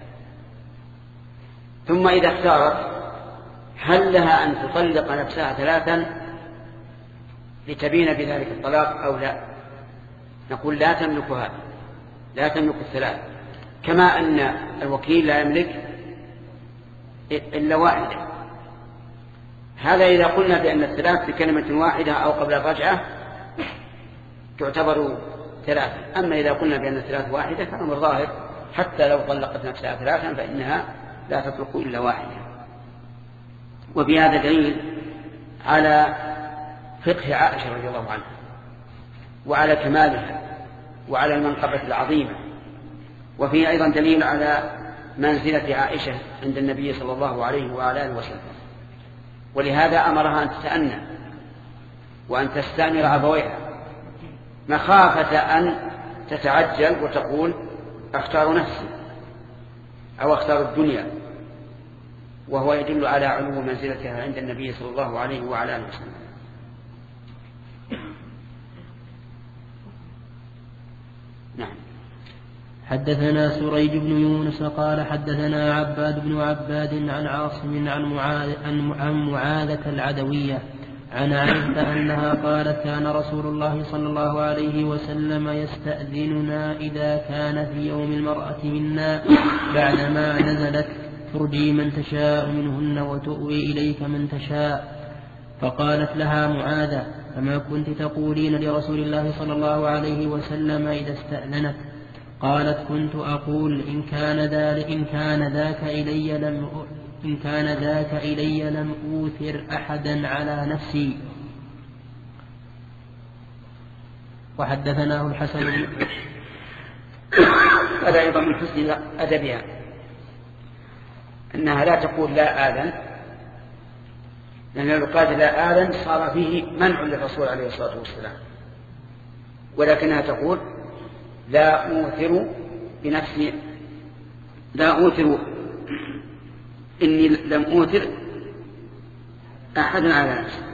ثم إذا اختارت هل لها أن تطلق نفسها ثلاثا لتبين بذلك الطلاق أو لا؟ نقول لا تملك هذا، لا تملك الثلاث، كما أن الوكيل لا يملك إلا واحدة. هذا إذا قلنا بأن الثلاث بكلمة واحدة أو قبل الرجعة تعتبر ثلاثة. أما إذا قلنا بأن الثلاث واحدة فأمر ظاهر، حتى لو طلقت نفسها ثلاثا فإنها لا تطلق إلا واحدة. وفي هذا دليل على فقه عائشة رضي الله عنها وعلى كمالها وعلى المنقبة العظيمة. وفيه أيضا دليل على منزلة عائشة عند النبي صلى الله عليه وعلى آله وسلم، ولهذا أمرها أن تتأنى وأن تستأمر أبويها مخافة أن تتعجل وتقول أختار نفسي أو أختار الدنيا، وهو يدل على علو منزلتها عند النبي صلى الله عليه وعلى آله وسلم. نعم. حدثنا سريج بن يونس قال حدثنا عباد بن عباد عن عاصم عن معاذ عن معاذة العدوية عن عائشة أنها قالت كان رسول الله صلى الله عليه وسلم يستأذننا إذا كان في يوم المرأة منا بعدما نزلت ترجي من تشاء منهن وتؤوي إليك من تشاء. فقالت لها معاذة فما كنت تقولين لرسول الله صلى الله عليه وسلم إذا استأذنك؟ قالت كنت أقول إن كان ذلك إن كان ذاك إلي لم إن كان ذاك إلي لم أوثر أحدا على نفسي. وحدثناه الحسن هذا أيضا من حسن أدبها أنها لا تقول لا آذن، لأن لو قالت لا آذن صار فيه منع للرسول عليه الصلاة والسلام، ولكنها تقول لا أوثر بنفسي، لا أوثر إني لم أوثر أحدا على نفسي.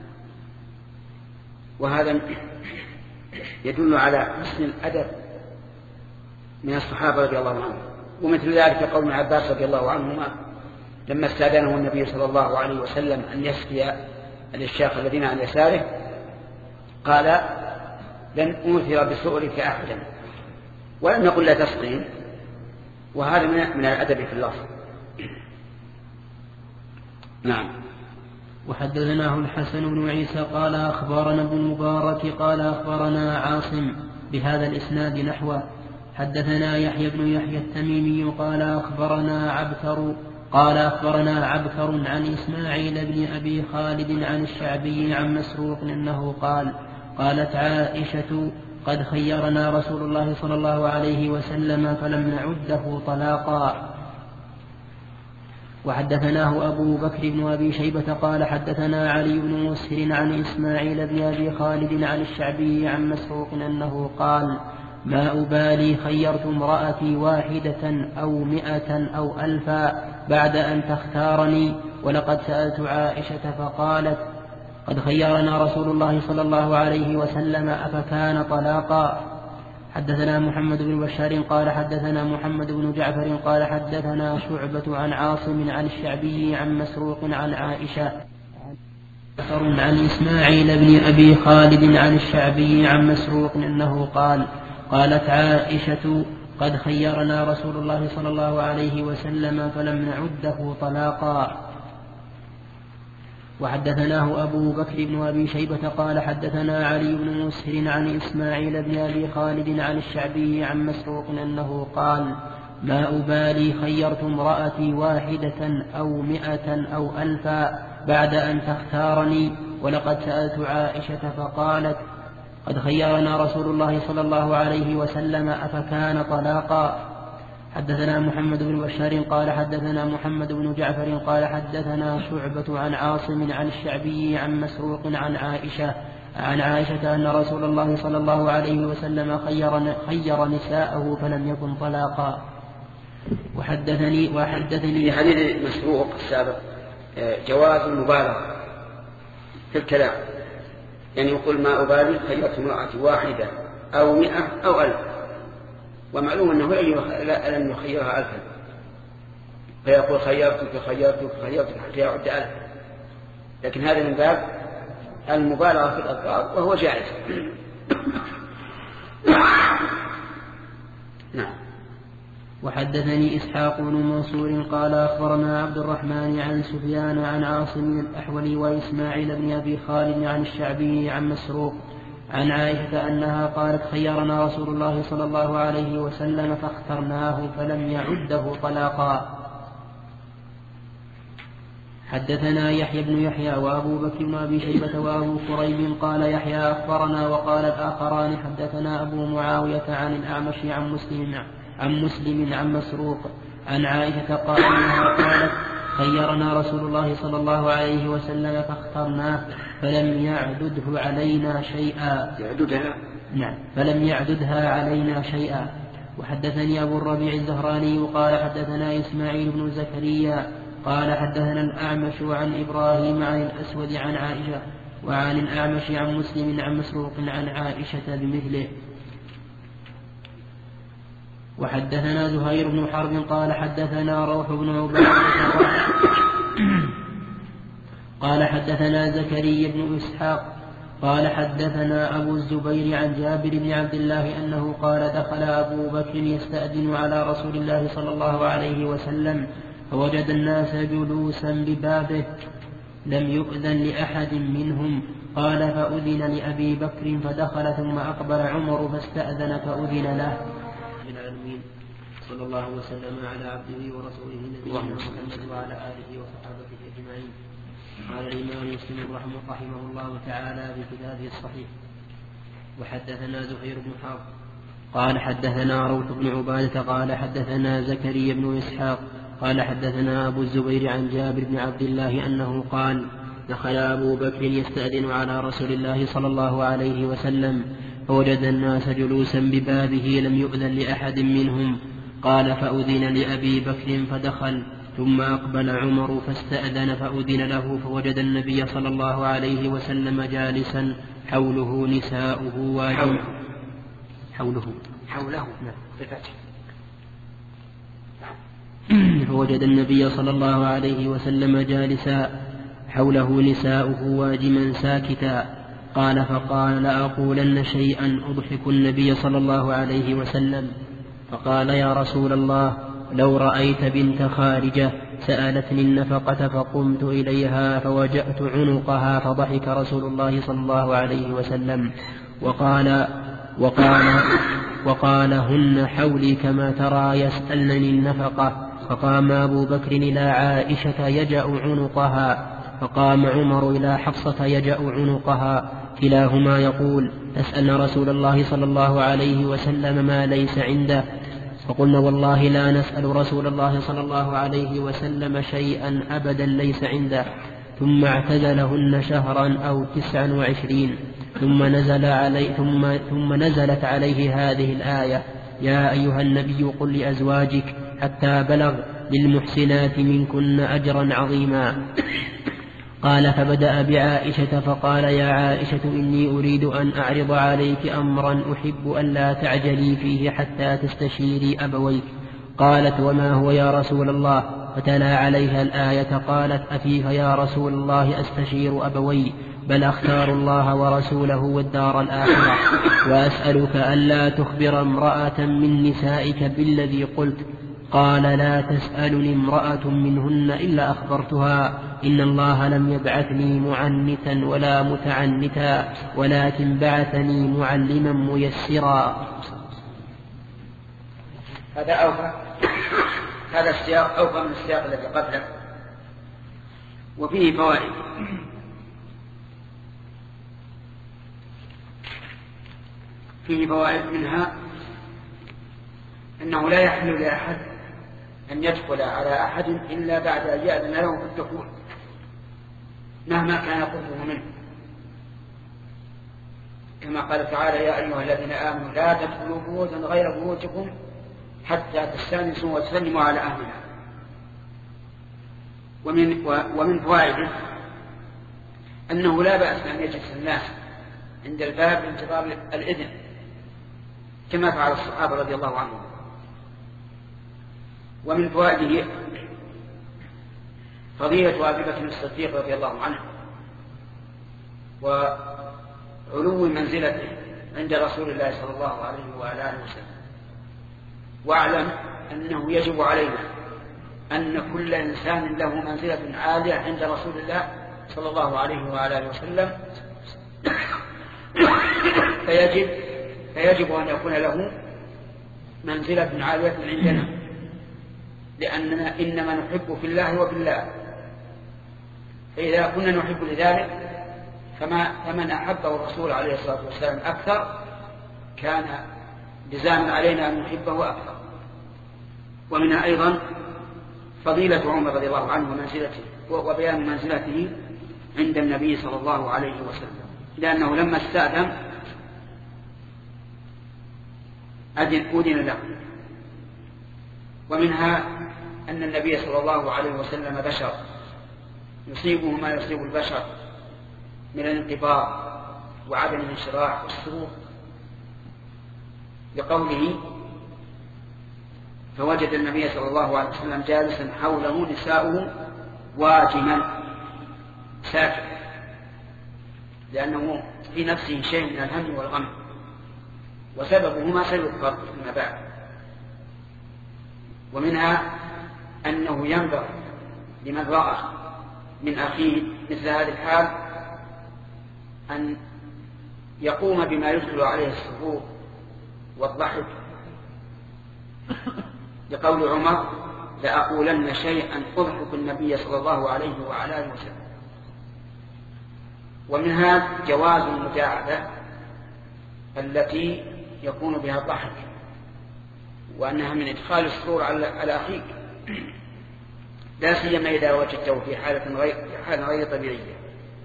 وهذا يدل على حسن الأدب من الصحابة رضي الله عنهم. ومثل ذلك قول ابن عباس رضي الله عنهما لما استأذنه النبي صلى الله عليه وسلم أن يسقي الشيخ الذين عن يساره قال لن أوثر بسؤلك أحدا، ولم يقل لا تسقين، وهذا من الأدب في اللفظ. نعم. وحدثناه الحسن بن عيسى قال أخبرنا ابن المبارك قال أخبرنا عاصم بهذا الإسناد نحوه. حدثنا يحيى بن يحيى التميمي قال أخبرنا عبكر قال أخبرنا عبكر عن إسماعيل بن أبي خالد عن الشعبي عن مسروق أنه قال قالت عائشة قد خيرنا رسول الله صلى الله عليه وسلم فلم نعده طلاقا. وحدثناه أبو بكر بن أبي شيبة قال حدثنا علي بن مسهر عن إسماعيل بن أبي خالد عن الشعبي عن مسروق أنه قال ما أبالي خيرت امرأتي واحدة أو مئة أو ألفا بعد أن تختارني، ولقد سألت عائشة فقالت قد خيرنا رسول الله صلى الله عليه وسلم أفكان طلاقا. حدثنا محمد بن بشار قال حدثنا محمد بن جعفر قال حدثنا شعبة عن عاصم عن الشعبي عن مسروق عن عائشة عن إسماعيل بن أبي خالد عن الشعبي عن مسروق أنه قال قالت عائشة قد خيرنا رسول الله صلى الله عليه وسلم فلم نعده طلاقا. وحدثناه أبو بكر بن أبي شيبة قال حدثنا علي بن مسهر عن إسماعيل بن أبي خالد عن الشعبي عن مسروق أنه قال ما أبالي خيرت امرأتي واحدة أو مئة أو ألفا بعد أن تختارني. ولقد سألت عائشة فقالت قد خيرنا رسول الله صلى الله عليه وسلم أفكان طلاقا. حدثنا محمد بن بشار قال حدثنا محمد بن جعفر قال حدثنا شعبة عن عاصم عن الشعبي عن مسروق عن عائشة عن عائشة أن رسول الله صلى الله عليه وسلم خير, خير نساءه فلم يكن طلاقا. وحدثني وحدثني في حديث مسروق السابق جواز المبالغة في الكلام، يعني يقول ما أبالي خيرت امرأتي واحدة أو مئة أو ألف، ومعلوم أنه لن يخيرها ألفا، فيقول خيرتك خيرتك خيرتك حتى يعد ألف، لكن هذا من باب المبالغة في الألفاظ وهو جائز. نعم. وحدثني إسحاق بن منصور قال أخبرنا عبد الرحمن عن سفيان عن عاصم الأحولي وإسماعيل بن أبي خالد عن الشعبي عن مسروق عن عائشة أنها قالت خيرنا رسول الله صلى الله عليه وسلم فاخترناه فلم يعده طلاقا. حدثنا يحيى بن يحيى وأبو بكر بن أبي شيبة وأبو كريب قال يحيى أخبرنا وقال الآخران حدثنا أبو معاوية عن الأعمش عن مسلم عن مسلم عن مسروق عن عائشة قال أنها قالت خيرنا رسول الله صلى الله عليه وسلم فاخترناه فلم يعدده علينا شيئا. يعددها؟ نعم، فلم يعددها علينا شيئا. وحدثني أبو الربيع الزهراني قال حدثنا إسماعيل بن زكريا قال حدثنا الأعمش عن إبراهيم عن الأسود عن عائشة وعن الأعمش عن مسلم عن مسروق عن عائشة بمثله. وحدثنا زهير بن حرب قال حدثنا روح بن عبادة قال حدثنا زكريا بن إسحاق قال حدثنا أبو الزبير عن جابر بن عبد الله أنه قال دخل أبو بكر يستأذن على رسول الله صلى الله عليه وسلم فوجد الناس جلوسا ببابه لم يؤذن لأحد منهم. قال فأذن لأبي بكر فدخل ثم أقبل عمر فاستأذن فأذن له. العالمين صلى الله وسلم على عبده ورسوله نبينا محمد وعلى آله وصحابته أجمعين. قال الإمام مسلم رحمه الله تعالى في كتابه الصحيح وحدثنا زهير بن حرب قال حدثنا روح بن عبادة قال حدثنا زكريا بن إسحاق قال حدثنا أبو الزبير عن جابر بن عبد الله أنه قال دخل أبو بكر يستأذن على رسول الله صلى الله عليه وسلم فوجد الناس جلوسا ببابه لم يؤذن لأحد منهم. قال فأذن لأبي بكر فدخل ثم أقبل عمر فاستأذن فأذن له فوجد النبي صلى الله عليه وسلم جالسا حوله نساؤه واجب حوله حوله فوجد النبي صلى الله عليه وسلم جالسا حوله نساؤه واجما ساكتا. قال فقال لأقولن شيئا أضحك النبي صلى الله عليه وسلم. فقال يا رسول الله لو رأيت بنت خارجة سألتني النفقة فقمت إليها فوجأت عنقها فضحك رسول الله صلى الله عليه وسلم وقال وقال وقال هن حولي كما ترى يسألني النفقة. فقام أبو بكر إلى عائشة يجأ عنقها فقام عمر إلى حفصة يجأ عنقها كلاهما يقول تسألن رسول الله صلى الله عليه وسلم ما ليس عنده. فقلنا والله لا نسأل رسول الله صلى الله عليه وسلم شيئا أبدا ليس عنده. ثم اعتزلهن شهرا أو تسعا وعشرين ثم, نزل علي ثم, ثم نزلت عليه هذه الآية يا أيها النبي قل لأزواجك حتى بلغ للمحسنات منكن أجرا عظيما. قال فبدأ بعائشة فقال يا عائشة إني أريد أن أعرض عليك أمرا أحب أن لا تعجلي فيه حتى تستشيري أبويك. قالت وما هو يا رسول الله؟ فتلا عليها الآية قالت أفيك يا رسول الله أستشير أبوي بل أختار الله ورسوله والدار الآخرة وأسألك ألا تخبر امرأة من نسائك بالذي قلت. قال لا تسألني امرأة منهن إلا أخبرتها إن الله لم يبعثني معنتا ولا متعنتا ولكن بعثني معلما ميسرا. هذا أوفى، هذا السياق أوفى من السياق الذي قبله. وفيه فوائد. فيه فوائد منها أنه لا يحل لأحد أن يدخل على أحد إلا بعد أن يأذن له في الدخول مهما كان قربه منه، كما قال تعالى: يا أيها الذين آمنوا لا تدخلوا بيوتا غير بيوتكم حتى تستأنسوا وتسلموا على أهلها. ومن, ومن فوائده أنه لا بأس أن يجلس الناس عند الباب لانتظار الإذن كما فعل الصحابة رضي الله عنهم. ومن فوائده فضيلة أبي بكر الصديق رضي الله عنه وعلو منزلته عند رسول الله صلى الله عليه وآله وسلم. واعلم أنه يجب علينا أن كل إنسان له منزلة عالية عند رسول الله صلى الله عليه وآله وسلم، فيجب, فيجب أن يكون له منزلة عالية عندنا، لأننا إنما نحب في الله وبالله. فإذا كنا نحب لذلك فما فمن أحبه الرسول عليه الصلاة والسلام أكثر كان لزاما علينا أن نحبه أكثر. ومنها أيضا فضيلة عمر رضي الله عنه ومنزلته وبيان منزلته عند النبي صلى الله عليه وسلم، لأنه لما استأذن أذن له. ومنها أن النبي صلى الله عليه وسلم بشر يصيبه ما يصيب البشر من الانقباض وعدم الانشراح والسرور، لقوله: فوجد النبي صلى الله عليه وسلم جالسا حوله نساؤه واجما ساكت، لأنه في نفسه شيء من الهم والغم، وسببه ما سيذكر فيما بعد. ومنها أنه ينبغي لمن رأى من أخيه مثل هذه الحال أن يقوم بما يدخل عليه السرور والضحك، لقول عمر: لأقولن شيئا أضحك النبي صلى الله عليه وعلى آله وسلم. ومنها جواز المداعبة التي يكون بها الضحك، وأنها من إدخال السرور على أخيك، لا سيما إذا وجدته في حالة غير, حالة غير طبيعية.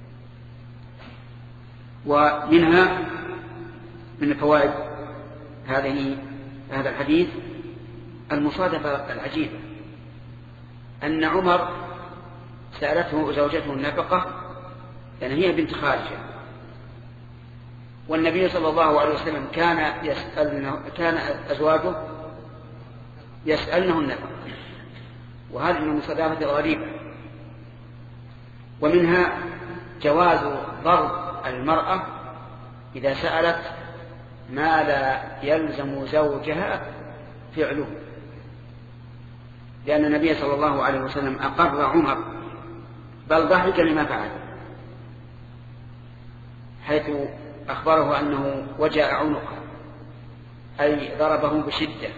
ومنها من فوائد هذه هذا الحديث المصادفة العجيبة، أن عمر سألته زوجته النفقة، لأن هي بنت خارجة، والنبي صلى الله عليه وسلم كان يسألنه كان أزواجه يسألنه النفقة، وهذه من المصادفة الغريبة. ومنها جواز ضرب المرأة إذا سألت ما لا يلزم زوجها فعله، لأن النبي صلى الله عليه وسلم أقر عمر بل ضحك لما فعل، حيث أخبره أنه وجاء عنقه أي ضربه بشدة.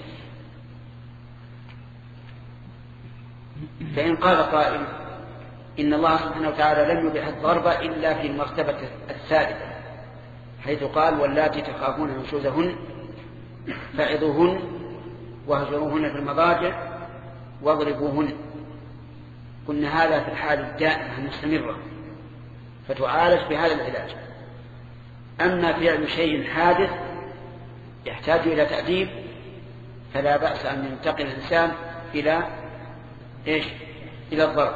فإن قال قائل إن الله سبحانه وتعالى لم يبح الضرب إلا في المرتبة الثالثة، حيث قال: واللاتي تخافون نشوزهن فعظوهن واهجروهن في المضاجع واضربوهن. قلنا هذا في الحال الدائمة المستمرة فتعالج بهذا العلاج. أما فعل شيء حادث يحتاج إلى تأديب فلا بأس أن ينتقل الإنسان إلى إيش؟ إلى الضرب.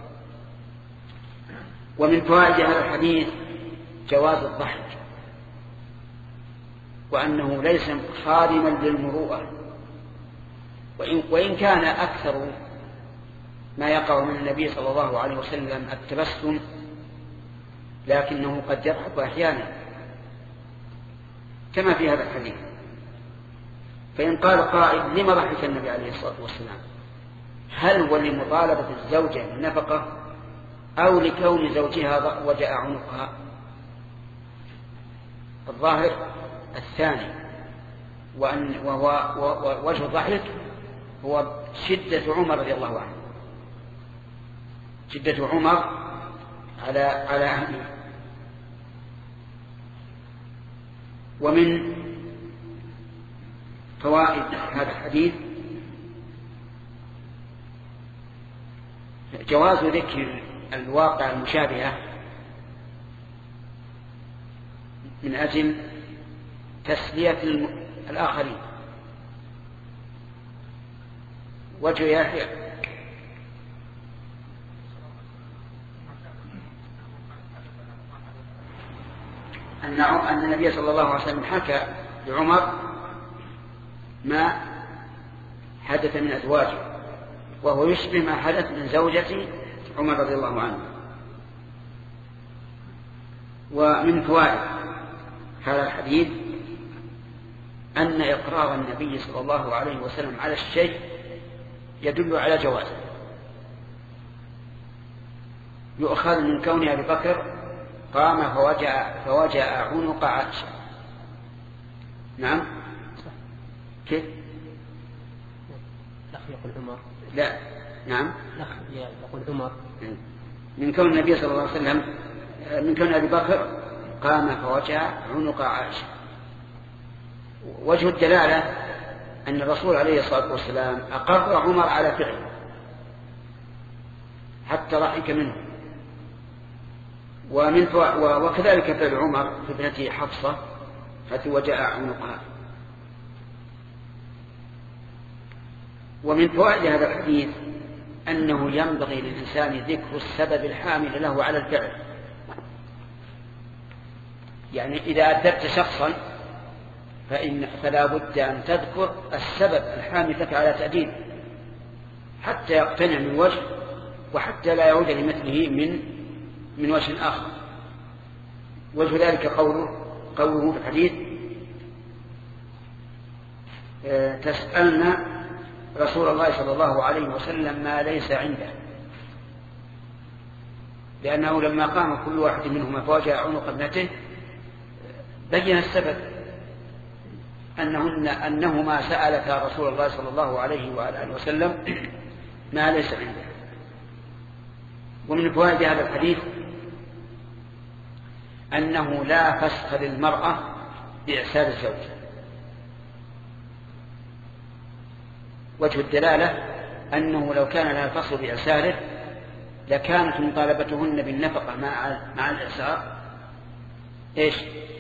ومن فوائد هذا الحديث جواز الضحك، وأنه ليس خادما للمروءة، وإن, وإن كان أكثر ما يقع من النبي صلى الله عليه وسلم التبسم، لكنه قد يضحك أحيانا كما في هذا الحديث. فإن قال قائل: لما ضحك النبي عليه الصلاة والسلام؟ هل هو لمطالبة الزوجة بالنفقة أو لكون زوجها وجاء عنقها؟ الظاهر الثاني، وأن وهو وجه الضحك هو شدة عمر رضي الله عنه، شدة عمر على على أهله. ومن فوائد هذا الحديث جواز ذكر الواقع المشابهة من أجل تسلية الآخرين. وجه يحيى أن النبي صلى الله عليه وسلم حكى لعمر ما حدث من أزواجه، وهو يشبه ما حدث من زوجة عمر رضي الله عنه. ومن فوائد هذا الحديث أن إقرار النبي صلى الله عليه وسلم على الشيء يدل على جوازه. يؤخذ من كون أبي بكر قام فوجأ, فوجأ عنق عائشة. نعم كيف؟ الأخ يقول عمر. لا نعم الأخ يقول عمر. من كون النبي صلى الله عليه وسلم من كون أبي بكر قام فوجأ عنق عائشة. وجه الدلالة أن الرسول عليه الصلاة والسلام أقر عمر على فعله حتى ضحك منه. ومن وكذلك فعل عمر في ابنته حفصة حتى وجاء عنقها. ومن فوائد هذا الحديث أنه ينبغي للإنسان ذكر السبب الحامل له على الفعل. يعني إذا أدبت شخصا فإن فلا بد أن تذكر السبب الحامل لك على تأديبه حتى يقتنع من وجه وحتى لا يعود لمثله من من وجه آخر. وجه ذلك قوله قوله في الحديث تسألنا رسول الله صلى الله عليه وسلم ما ليس عنده، لأنه لما قام كل واحد منهما فوجأ عنق ابنته بين السبب أنهن أنهما سألتا رسول الله صلى الله عليه وآله وسلم ما ليس عنده. ومن فوائد هذا الحديث أنه لا فسخ للمرأة بإعسار الزوج. وجه الدلالة أنه لو كان لها الفصل بإعساره لكانت مطالبتهن بالنفقة مع مع الإعسار إيش؟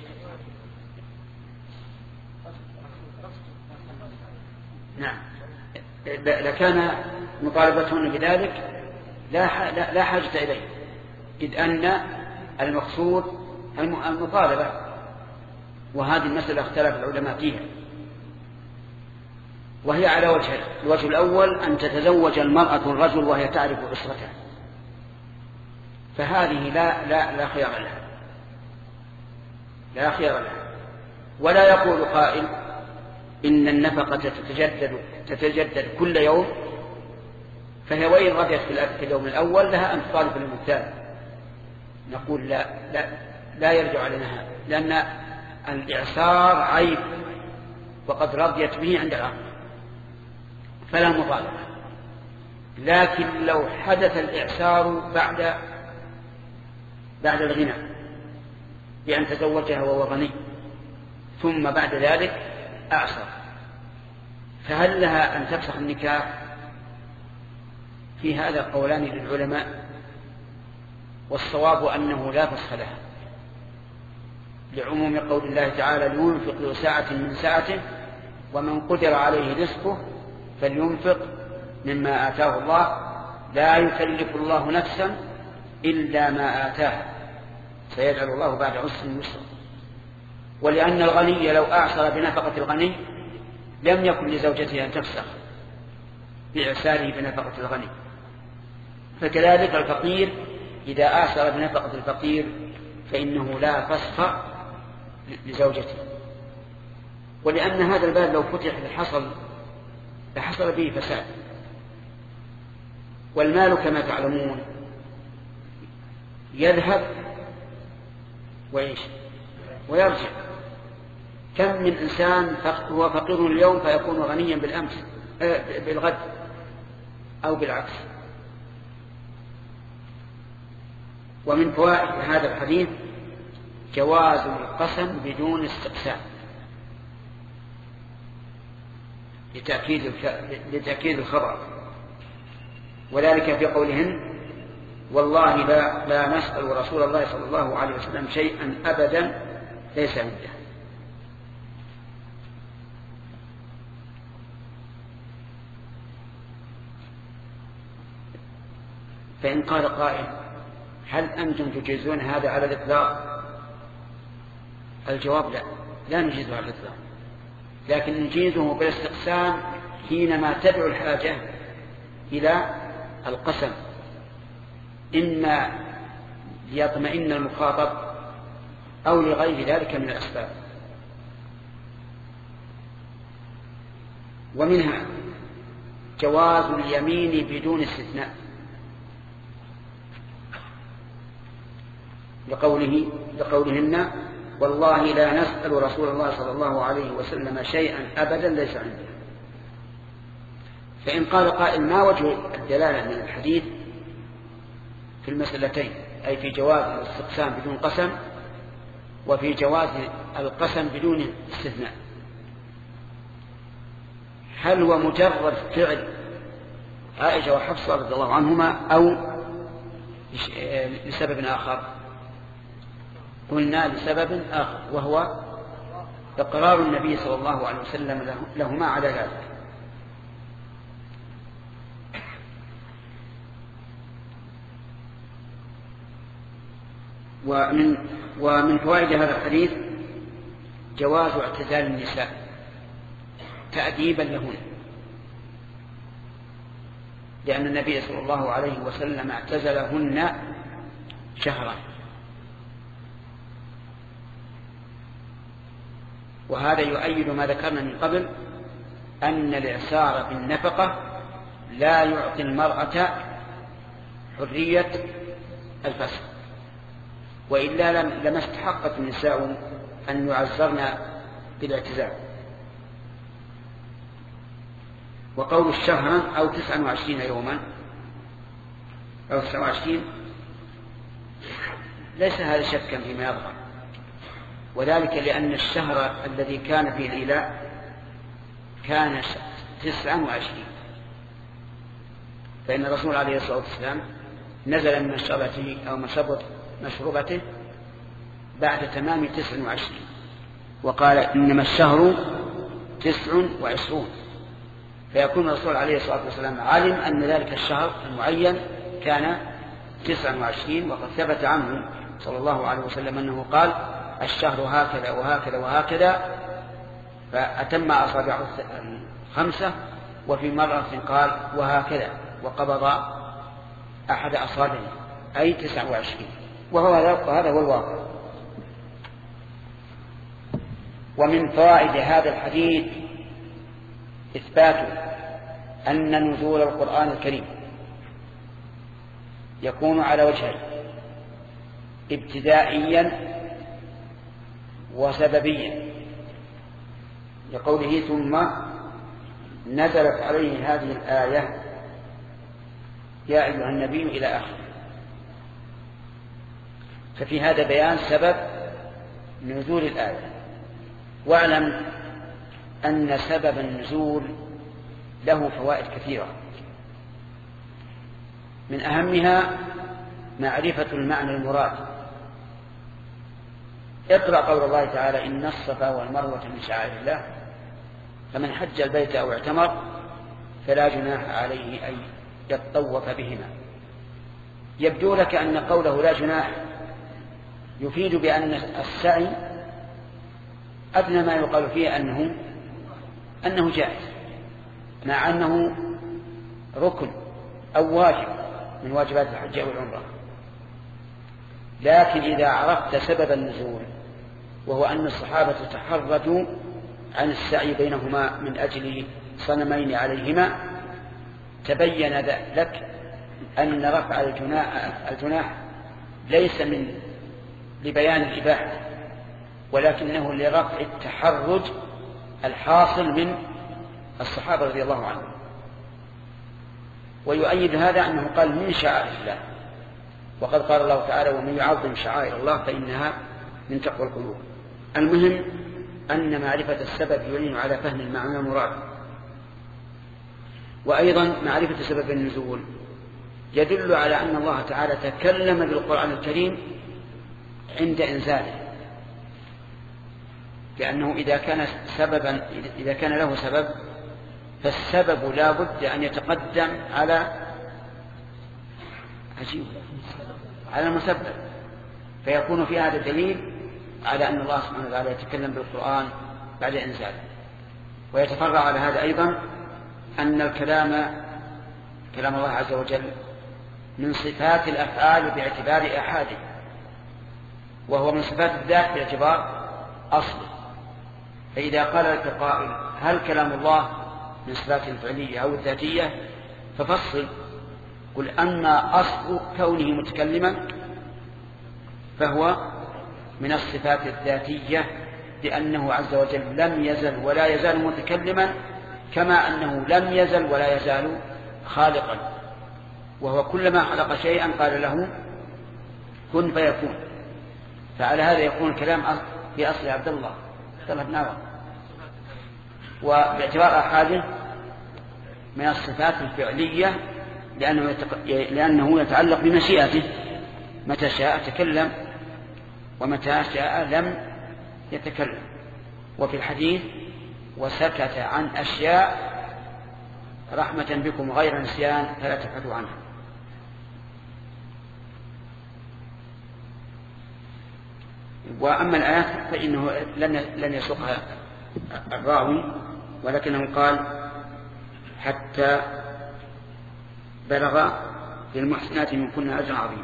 نعم لكان مطالبتهن بذلك لا لا حاجة إليه، إذ أن المقصود المطالبة. وهذه المسألة اختلف العلماء فيها، وهي على وجهين. الوجه الأول أن تتزوج المرأة الرجل وهي تعرف أسرته، فهذه لا لا لا خيار لها لا خيار لها ولا يقول قائل إن النفقة تتجدد تتجدد كل يوم، فهي وإن رضيت في اليوم الأول لها أن تطالب اليوم الثاني. نقول لا لا لا يرجع علينا هذا، لأن الإعسار عيب وقد رضيت به عند العقل فلا مطالبة. لكن لو حدث الإعسار بعد بعد الغنى بأن تزوجها وهو غني ثم بعد ذلك أعسر، فهل لها أن تفسخ النكاح؟ في هذا قولان للعلماء، والصواب أنه لا فسخ لها لعموم قول الله تعالى لينفق ذو سعة من سعته ومن قدر عليه رزقه فلينفق مما آتاه الله لا يكلف الله نفسا إلا ما آتاها سيجعل الله بعد عسر يسرا. ولأن الغني لو أعسر بنفقة الغني لم يكن لزوجته أن تفسخ بإعساره بنفقة الغني، فكذلك الفقير إذا أعسر بنفقة الفقير فإنه لا فسخ لزوجته. ولأن هذا الباب لو فتح لحصل لحصل به فساد، والمال كما تعلمون يذهب وإيش ويرجع، كم من إنسان هو فقير اليوم فيكون غنيا بالأمس بالغد أو بالعكس. ومن فوائد هذا الحديث جواز القسم بدون استقسام لتأكيد لتأكيد الخبر، وذلك في قولهن والله لا, لا نسأل رسول الله صلى الله عليه وسلم شيئا أبدا ليس عنده. فإن قال قائل هل أنتم تجيزون هذا على الإطلاق؟ الجواب لا، لا نجيزه على الإطلاق، لكن نجيزه بالاستقسام حينما تدعو الحاجة إلى القسم، إما ليطمئن المخاطب أو لغير ذلك من الأسباب. ومنها جواز اليمين بدون استثناء لقوله لقولهن والله لا نسأل رسول الله صلى الله عليه وسلم شيئا أبدا ليس عنده. فإن قال قائل ما وجه الدلالة من الحديث في المسألتين، أي في جواز الاستقسام بدون قسم وفي جواز القسم بدون استثناء، هل هو مجرد فعل عائشة وحفصة رضي الله عنهما أو لسبب آخر؟ قلنا لسبب آخر، وهو إقرار النبي صلى الله عليه وسلم لهما على ذلك. ومن ومن فوائد هذا الحديث جواز اعتزال النساء تأديبا لهن، لأن النبي صلى الله عليه وسلم اعتزلهن شهرا، وهذا يؤيد ما ذكرنا من قبل أن الإعسار بالنفقة لا يعطي المرأة حرية الفسخ، وإلا لما استحقت النساء أن يعزرن بالاعتزال. وقول الشهر أو تسعة وعشرين يوما أو تسعة وعشرين ليس هذا شكا فيما يظهر، وذلك لأن الشهر الذي كان فيه الإيلاء كان تسعة وعشرين، فإن الرسول عليه الصلاة والسلام نزل من مشربته أو مشربته بعد تمام تسع وعشرين، وقال إنما الشهر تسع وعشرون، فيكون الرسول عليه الصلاة والسلام علم أن ذلك الشهر المعين كان تسع وعشرين، وقد ثبت عنه صلى الله عليه وسلم أنه قال الشهر هكذا وهكذا وهكذا، فأتم أصابعه الخمسة، وفي مرة قال وهكذا وقبض أحد أصابعه أي تسع وعشرين، وهو هذا هو الواقع. ومن فوائد هذا الحديث إثبات أن نزول القرآن الكريم يكون على وجهين: ابتدائيا وسببيا، لقوله ثم نزلت عليه هذه الآية يا أيها النبي إلى آخره. ففي هذا بيان سبب نزول الآية. واعلم أن سبب النزول له فوائد كثيرة، من أهمها معرفة المعنى المراد. اقرأ قول الله تعالى إن الصفا والمروة من شعائر الله فمن حج البيت أو اعتمر فلا جناح عليه أن يتطوف بهما. يبدو لك أن قوله لا جناح يفيد بأن السعي أدنى ما يقال فيه أنه أنه جائز، مع أنه ركن أو واجب من واجبات الحج أو العمرة. لكن إذا عرفت سبب النزول، وهو أن الصحابة تحرجوا عن السعي بينهما من أجل صنمين عليهما، تبين لك أن رفع الجناح, الجناح ليس من لبيان الإباحة، ولكنه لرفع التحرج الحاصل من الصحابة رضي الله عنهم. ويؤيد هذا أنه قال من شعائر الله، وقد قال الله تعالى ومن يعظم شعائر الله فإنها من تقوى القلوب. المهم أن معرفة السبب يعين على فهم المعنى المراد. وأيضا معرفة سبب النزول يدل على أن الله تعالى تكلم بالقرآن الكريم عند إنزاله، لأنه إذا كان سببا إذا كان له سبب فالسبب لا بد أن يتقدم على عجيب على المسبب، فيكون في هذا دليل على أن الله سبحانه وتعالى يتكلم بالقرآن بعد إنزاله. ويتفرع على هذا أيضا أن الكلام كلام الله عز وجل من صفات الأفعال باعتبار أحاده، وهو من صفات الذات باعتبار أصله. فإذا قال لك قائل هل كلام الله من صفات الفعلية أو الذاتية ففصل، قل أما أصل كونه متكلما فهو من الصفات الذاتية، لأنه عز وجل لم يزل ولا يزال متكلما، كما أنه لم يزل ولا يزال خالقا، وهو كلما خلق شيئا قال له كن فيكون. فعلى هذا يكون الكلام في أصل عبد الله عبد الله، وباعتبار أحاده من الصفات الفعلية لأنه, يتق... لأنه يتعلق بمشيئته، متى شاء تكلم ومتى شاء لم يتكلم. وفي الحديث وسكت عن أشياء رحمة بكم غير نسيان فلا تبحثوا عنها. وأما الآيات فإنه لن يسوقها الراوي، ولكنه قال حتى بلغ للمحسنات من كن أجر عظيم.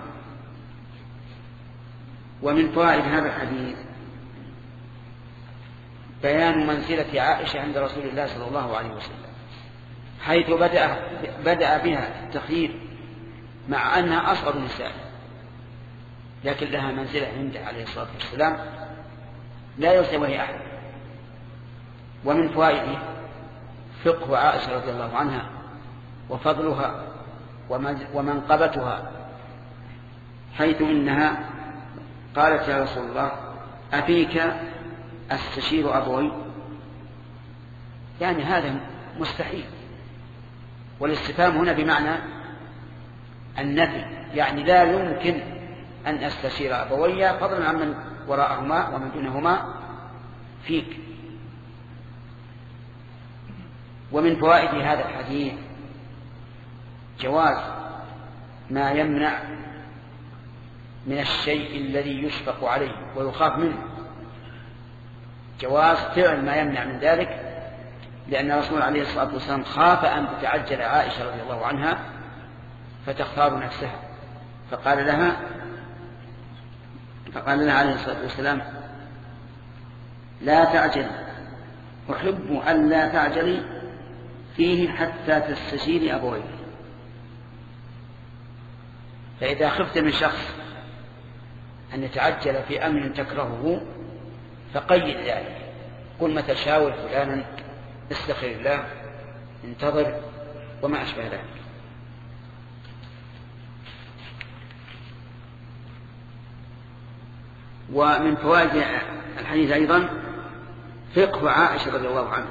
ومن فوائد هذا الحديث بيان منزلة عائشة عند رسول الله صلى الله عليه وسلم، حيث بدأ, بدأ بها التخيير مع أنها أصغر نساء، لكن لها منزلة عنده عليه الصلاة والسلام لا يسويه أحد. ومن فوائده فقه عائشة رضي الله عنها وفضلها ومنقبتها، حيث إنها قالت يا رسول الله أفيك أستشير أبوي، يعني هذا مستحيل. والاستفهام هنا بمعنى النفي، يعني لا يمكن أن أستشير أبوي فضلا عن من وراءهما ومن دونهما فيك. ومن فوائد هذا الحديث جواز ما يمنع من الشيء الذي يشفق عليه ويخاف منه، جواز فعل ما يمنع من ذلك، لأن الرسول عليه الصلاة والسلام خاف أن تتعجل عائشة رضي الله عنها فتختار نفسها، فقال لها فقال لها عليه الصلاة والسلام لا تعجل، أحب أن لا تعجلي فيه حتى تستشيري أبويك. فإذا خفت من شخص أن يتعجل في أمر تكرهه فقيد ذلك، قل متى شاور فلانا، استخير الله، انتظر، وما أشبه ذلك. ومن فوائد الحديث أيضا فقه عائشة رضي الله عنها،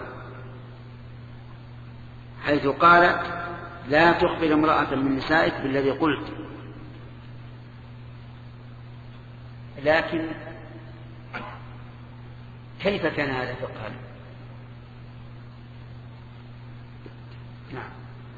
حيث قالت لا تخبر امرأة من نسائك بالذي قلت. لكن كيف كان هذا فقها؟ نعم.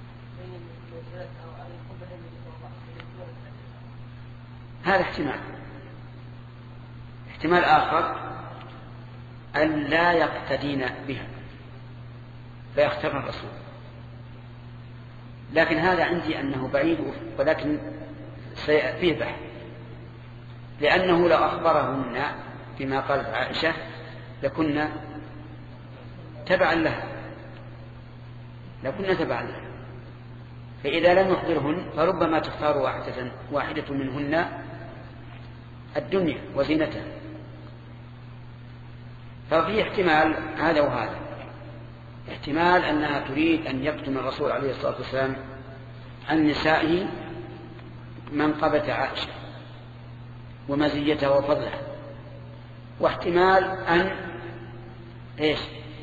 هذا احتمال احتمال آخر أن لا يقتدين بها فيختار الرسول، لكن هذا عندي أنه بعيد، ولكن فيه بحث، لأنه لو أخبرهن فيما قالت عائشة لكنا تبعا لها لكنا تبعا لها فإذا لم يخبرهن فربما تختار واحدة, واحدة منهن الدنيا وزينتها. ففي احتمال هذا وهذا. احتمال أنها تريد أن يكتم الرسول عليه الصلاة والسلام عن نسائه منقبة عائشة ومزيتها وفضلها، واحتمال أن إيش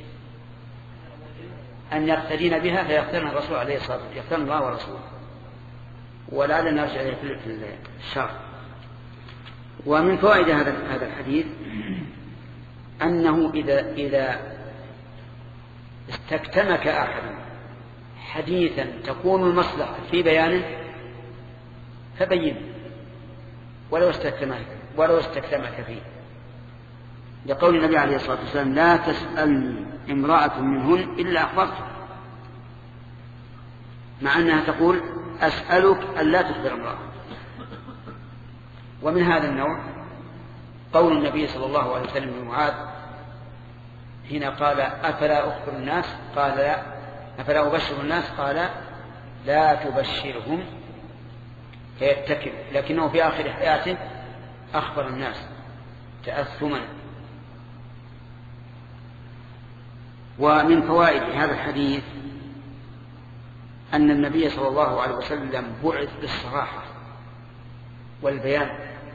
أن يقتدين بها فيقتلن الرسول عليه الصلاة والسلام، يقتلن الله ورسوله. ولعل نرجع إليه في الشرح. ومن فوائد هذا هذا الحديث أنه إذا إذا استكتمك أحد حديثا تكون المصلحة في بيانه فبين ولو استكتمك ولو استكتمك فيه، لقول النبي عليه الصلاة والسلام: لا تسألني امرأة منهن إلا أخبرتها، مع أنها تقول: أسألك ألا تخبر امرأة. ومن هذا النوع قول النبي صلى الله عليه وسلم لمعاذ حين قال: أفلا أخبر الناس؟ قال: لا. أفلا أبشر الناس؟ قال: لا تبشرهم فيتكل، لكنه في آخر حياته أخبر الناس تأثما. ومن فوائد هذا الحديث أن النبي صلى الله عليه وسلم بعث بالصراحة والبيان،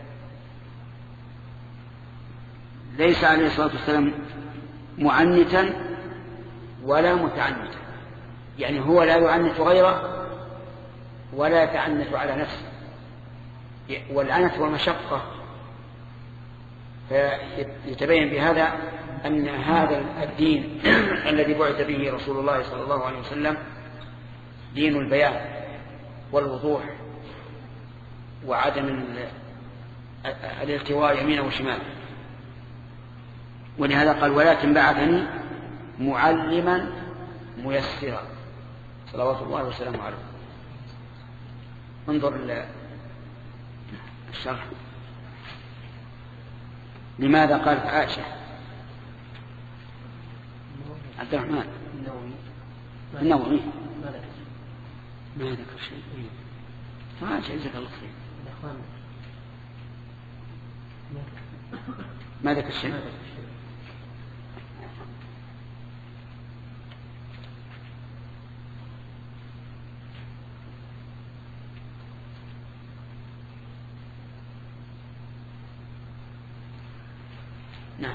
ليس عليه الصلاة والسلام معنتا ولا متعنتا، يعني هو لا يعنت غيره ولا يتعنت على نفسه، والعنت والمشقة. فيتبين بهذا أن هذا الدين الذي بعث به رسول الله صلى الله عليه وسلم دين البيان والوضوح وعدم الالتواء يمينا وشمالا. ولهذا قال: ولكن بعثني معلما ميسرا، صلوات الله وسلامه عليه. انظر الشرح. لماذا قالت عائشة؟ عبد الرحمن النووي ما ذكر شيء. عائشة جزاك الله خير ما ذكر شيء. نعم.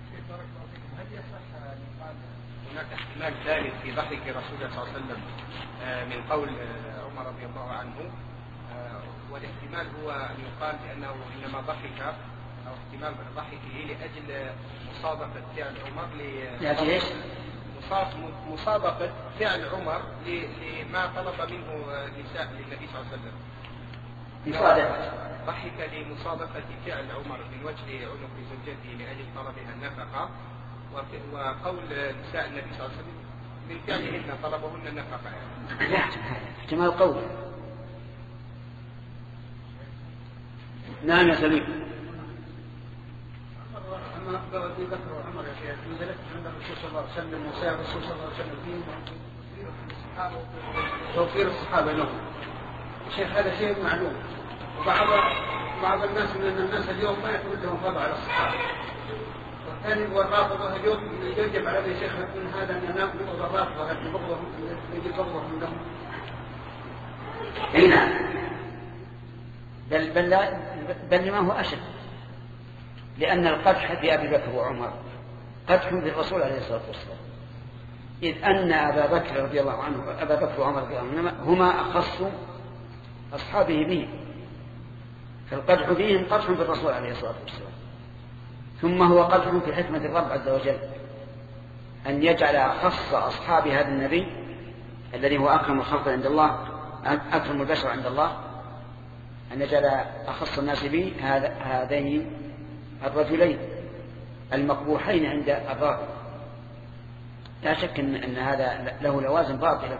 هناك احتمال ثالث في ضحك رسول الله صلى الله عليه وسلم من قول عمر رضي الله عنه، والاحتمال هو أن يقال بأنه إنما ضحك أو احتمال ضحكه لأجل مصادقة فعل عمر لأجل إيش؟ مصادقة فعل عمر لما طلب منه نساء للنبي صلى الله عليه وسلم. مصادقة ضحك لمصادقة فعل عمر من وجه عنق زوجته لأجل طلبها النفقة، وقول نساء النبي صلى الله عليه وسلم من فعلهن طلبهن النفقة. لا احتمال قول. نعم يا سليم. أما أخبر أبي بكر وعمر يا شيخ نزلت عند الرسول صلى الله عليه وسلم وسائر الرسول صلى الله عليه وسلم فيهم توفير الصحابة لهم. شيخ هذا شيء معلوم، وبعض بعض الناس من الناس اليوم ما يكون لهم فضل على الصحابة، والثاني والرافضة اليوم يجب على أبي شيخ من هذا أن ننام بغض الرافضة يجب بغضهم لهم. أي نعم. بل بل لا بل لما هو أشد، لأن القدح في أبي بكر وعمر قدح في الرسول عليه الصلاة والسلام، إذ أن أبا بكر رضي الله عنه أبا بكر وعمر رضي الله عنهما هما أخص أصحابه به، فالقدح فيهم قدح في الرسول عليه الصلاة والسلام، ثم هو قدح في حكمة الرب عز وجل أن يجعل أخص أصحاب هذا النبي الذي هو أكرم الخلق عند الله أكرم البشر عند الله، أن يجعل أخص الناس به هذين الرجلين المقبوحين عند الرافض. لا شك أن, أن هذا له لوازم باطلة.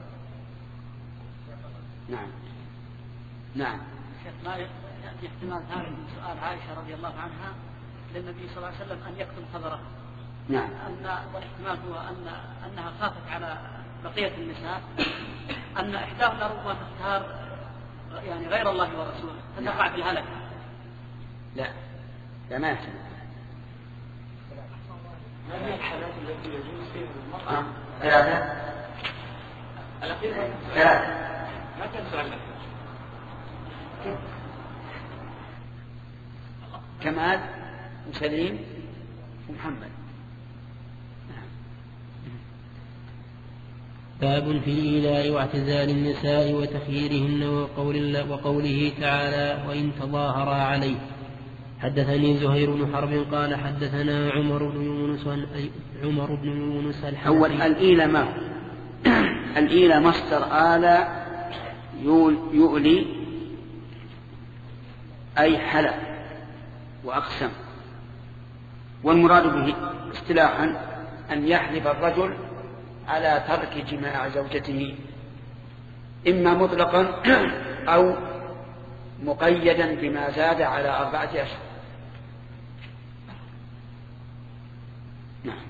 نعم نعم. ما يأتي احتمال ثالث من سؤال عائشة رضي الله عنها للنبي صلى الله عليه وسلم أن يكتم خبره. نعم. أن والاحتمال هو أن أنها خافت على بقية النساء أن إحداهن ربما تختار يعني غير الله ورسوله فتقع في الهلكة. لا لا ما يحتمل. ما هي الحالات التي يجوز فيها المطعم؟ ثلاثة ثلاثة ما تنسى الأخير كمال وسليم ومحمد. باب في الإيلاء واعتزال النساء وتخييرهن وقول وقوله تعالى وإن تظاهرا عليه. حدثني زهير بن حرب قال حدثنا عمر بن يونس عمر بن يونس الحنفي. أول الإيلة ما الإيلة مصدر آل يؤلي أي حلف وأقسم، والمراد به اصطلاحا أن يحلف الرجل على ترك جماع زوجته إما مطلقا أو مقيدا بما زاد على أربعة أشهر. نعم.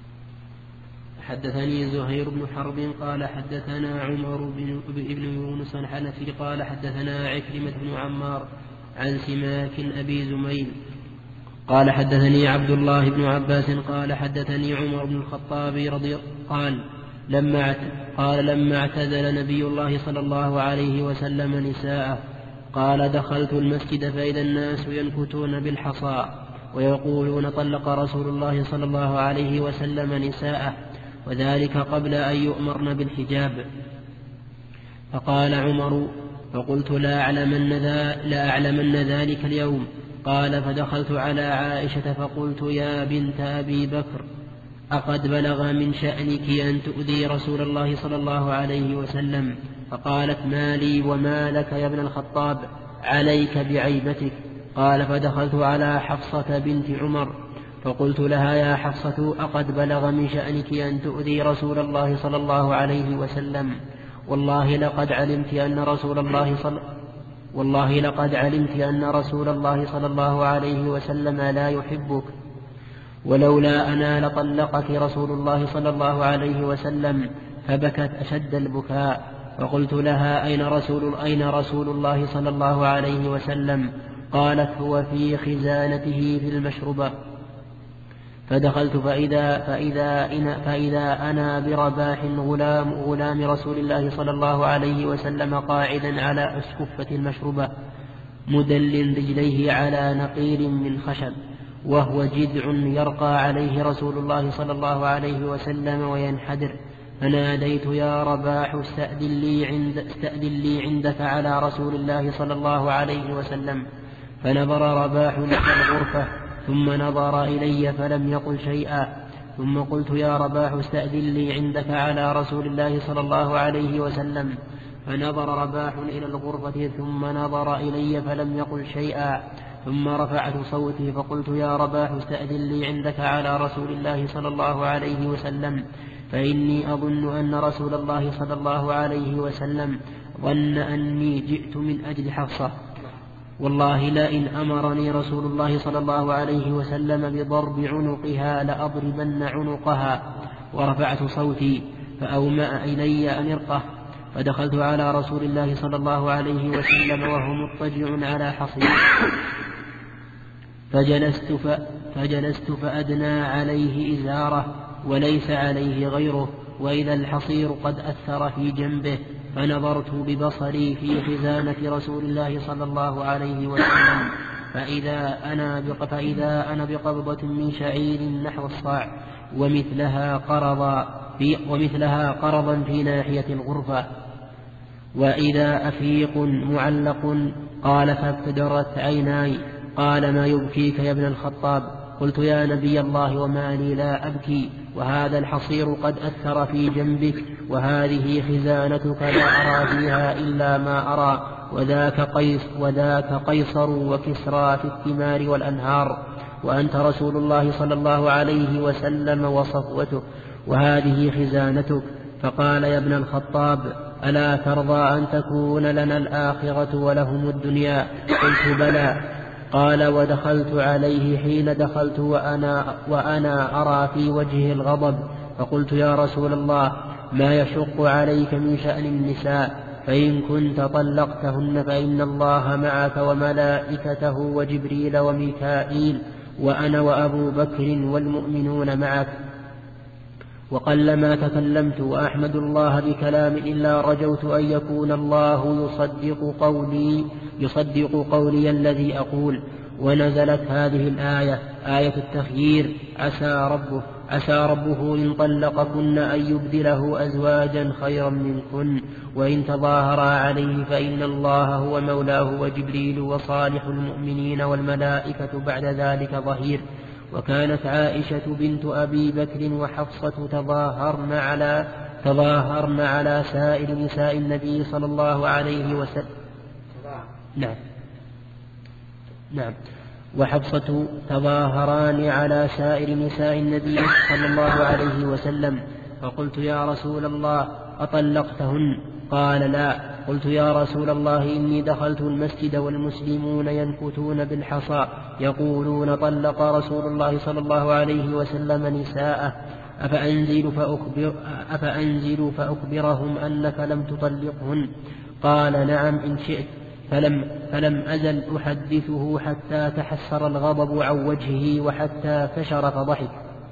حدثني زهير بن حرب قال حدثنا عمر بن يونس الحنفي قال حدثنا عكرمة بن عمار عن سماك أبي زميل قال حدثني عبد الله بن عباس قال حدثني عمر بن الخطاب رضي قال لما قال لما اعتزل نبي الله صلى الله عليه وسلم نساءه قال دخلت المسجد فإذا الناس ينكتون بالحصى ويقولون طلق رسول الله صلى الله عليه وسلم نساءه وذلك قبل أن يؤمرن بالحجاب. فقال عمر فقلت لا أعلمن, ذا لا أعلمن ذلك اليوم. قال فدخلت على عائشة فقلت يا بنت أبي بكر أقد بلغ من شأنك أن تؤذي رسول الله صلى الله عليه وسلم؟ فقالت ما لي وما لك يا ابن الخطاب، عليك بعيبتك. قال فدخلت على حفصة بنت عمر فقلت لها يا حفصة أقد بلغ من شأنك أن تؤذي رسول الله صلى الله عليه وسلم؟ والله لقد علمت أن رسول الله صلى والله لقد علمت أن رسول الله صلى الله عليه وسلم لا يحبك، ولولا أنا لطلقك رسول الله صلى الله عليه وسلم. فبكت أشد البكاء. فقلت لها أين رسول, أين رسول الله صلى الله عليه وسلم؟ قالت هو في خزانته في المشربة. فدخلت فإذا, فإذا, إن فإذا أنا برباح غلام, غلام رسول الله صلى الله عليه وسلم قاعدا على أسكفة المشربة مدل رجليه على نقير من خشب، وهو جذع يرقى عليه رسول الله صلى الله عليه وسلم وينحدر. فناديت يا رباح استأذن لي, عند استأذن لي عندك على رسول الله صلى الله عليه وسلم. فنظر رباح إلى الغرفة ثم نظر إلي فلم يقل شيئا. ثم قلت يا رباح استأذن لي عندك على رسول الله صلى الله عليه وسلم. فنظر رباح إلى الغرفة ثم نظر إلي فلم يقل شيئا. ثم رفعت صوتي فقلت يا رباح استأذن لي عندك على رسول الله صلى الله عليه وسلم، فإني أظن أن رسول الله صلى الله عليه وسلم ظن أني جئت من أجل حفصة. والله لئن أمرني رسول الله صلى الله عليه وسلم بضرب عنقها لأضربن عنقها. ورفعت صوتي فأومأ إلي أن ارقه. فدخلت على رسول الله صلى الله عليه وسلم وهو مضطجع على حصير، فجلست, ف... فجلست فأدنى عليه إزاره وليس عليه غيره، وإذا الحصير قد أثر في جنبه. فنظرت ببصري في خزانة رسول الله صلى الله عليه وسلم فإذا أنا, بق... فإذا أنا بقبضة من شعير نحو الصاع ومثلها قرضا في, ومثلها قرضا في ناحية الغرفة، وإذا أفيق معلق. قال فابتدرت عيناي. قال ما يبكيك يا ابن الخطاب؟ قلت يا نبي الله وما لي لا أبكي، وهذا الحصير قد أثر في جنبك، وهذه خزانتك لا أرى فيها إلا ما أرى، وذاك, قيس وذاك قيصر وكسرى في الثمار والأنهار، وأنت رسول الله صلى الله عليه وسلم وصفوته، وهذه خزانتك. فقال يا ابن الخطاب ألا ترضى أن تكون لنا الآخرة ولهم الدنيا؟ قلت بلى. قال ودخلت عليه حين دخلت وأنا, وأنا أرى في وجهه الغضب. فقلت يا رسول الله ما يشق عليك من شأن النساء؟ فإن كنت طلقتهن فإن الله معك وملائكته وجبريل وميكائيل وأنا وأبو بكر والمؤمنون معك. وقلما تكلمت وأحمد الله بكلام إلا رجوت أن يكون الله يصدق قولي, يصدق قولي الذي أقول. ونزلت هذه الآية آية التخيير عسى ربه, عسى ربه إن طلقكن أن يبدله أزواجا خيرا منكن وإن تظاهرا عليه فإن الله هو مولاه وجبريل وصالح المؤمنين والملائكة بعد ذلك ظهير. وكانت عائشة بنت أبي بكر وحفصة تظاهرن على, تظاهرن على سائر نساء النبي صلى الله عليه وسلم. نعم نعم وحفصة تظاهران على سائر نساء النبي صلى الله عليه وسلم. فقلت يا رسول الله أطلقتهن؟ قال لا. قلت يا رسول الله إني دخلت المسجد والمسلمون ينكتون بالحصى يقولون طلق رسول الله صلى الله عليه وسلم نساءه أفأنزل, فأخبر أفأنزل فأخبرهم أنك لم تطلقهن؟ قال نعم إن شئت. فلم, فلم أزل أحدثه حتى تحسر الغضب عن وجهه وحتى فشر فضحك.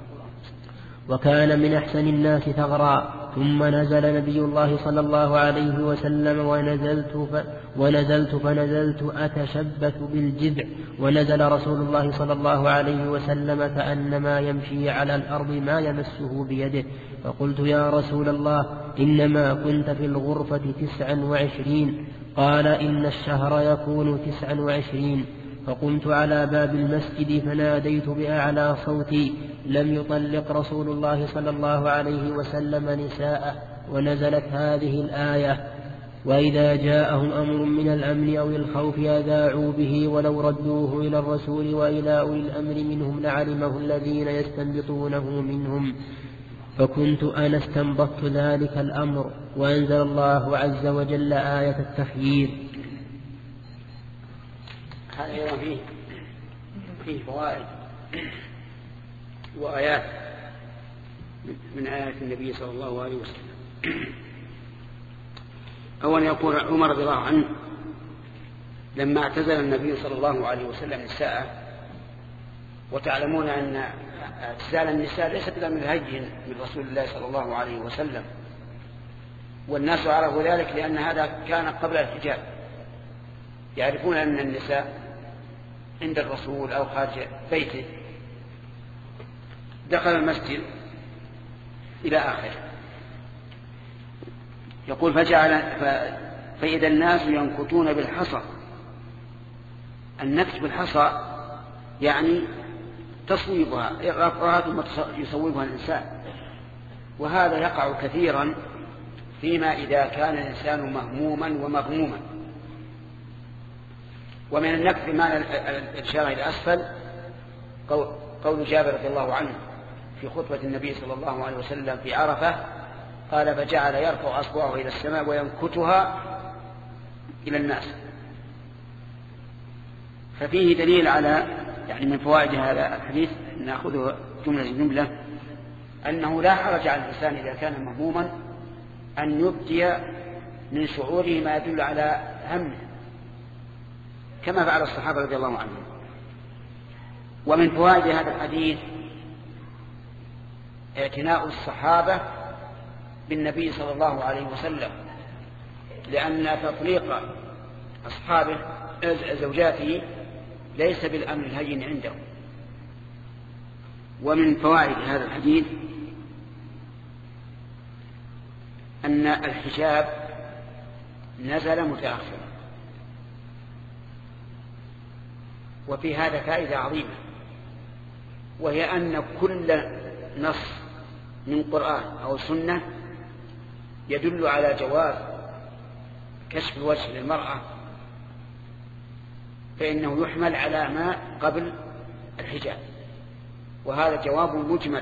وكان من أحسن الناس ثغرا. ثم نزل نبي الله صلى الله عليه وسلم ونزلت, ف... ونزلت فنزلت أتشبث بالجذع. ونزل رسول الله صلى الله عليه وسلم كأنما يمشي على الأرض ما يمسه بيده. فقلت يا رسول الله إنما كنت في الغرفة تسعا وعشرين. قال إن الشهر يكون تسعا وعشرين. فقمت على باب المسجد فناديت بأعلى صوتي لم يطلق رسول الله صلى الله عليه وسلم نساءه. ونزلت هذه الآية وإذا جاءهم أمر من الأمن أو الخوف أذاعوا به ولو ردوه إلى الرسول وإلى أولي الأمر منهم لعلمه الذين يستنبطونه منهم. فكنت أنا استنبطت ذلك الأمر. وأنزل الله عز وجل آية التخيير. هذا أيضا فيه فيه فوائد وآيات من آيات النبي صلى الله عليه وسلم. أولا يقول عمر رضي الله عنه لما اعتزل النبي صلى الله عليه وسلم نساءه، وتعلمون أن اعتزال النساء ليس بأمر هين من رسول الله صلى الله عليه وسلم، والناس عرفوا ذلك لأن هذا كان قبل الحجاب، يعرفون أن النساء عند الرسول أو خارج بيته. دخل المسجد إلى آخره. يقول فجعل فإذا الناس ينكتون بالحصى. النكت بالحصى يعني تصويبها، يقرأها ثم يصوبها الإنسان، وهذا يقع كثيرا فيما إذا كان الإنسان مهموما ومغموما. ومن النكت معنى الإشارة إلى أسفل قول جابر رضي الله عنه في خطبة النبي صلى الله عليه وسلم في عرفة، قال فجعل يرفع أصبعه إلى السماء وينكتها إلى الناس. ففيه دليل على يعني من فوائد هذا الحديث نأخذه جملة جملة أنه لا حرج على الإنسان إذا كان مهموما أن يبدي من شعوره ما يدل على همه كما فعل الصحابة رضي الله عنهم. ومن فوائد هذا الحديث اعتناء الصحابة بالنبي صلى الله عليه وسلم، لأن تطليق أصحابه زوجاته ليس بالأمر الهين عندهم. ومن فوائد هذا الحديث أن الحجاب نزل متأخرا، وفي هذا فائدة عظيمة، وهي أن كل نص من قرآن أو سنة يدل على جواز كشف الوجه للمرأة فإنه يحمل على ما قبل الحجاب، وهذا جواب مجمل.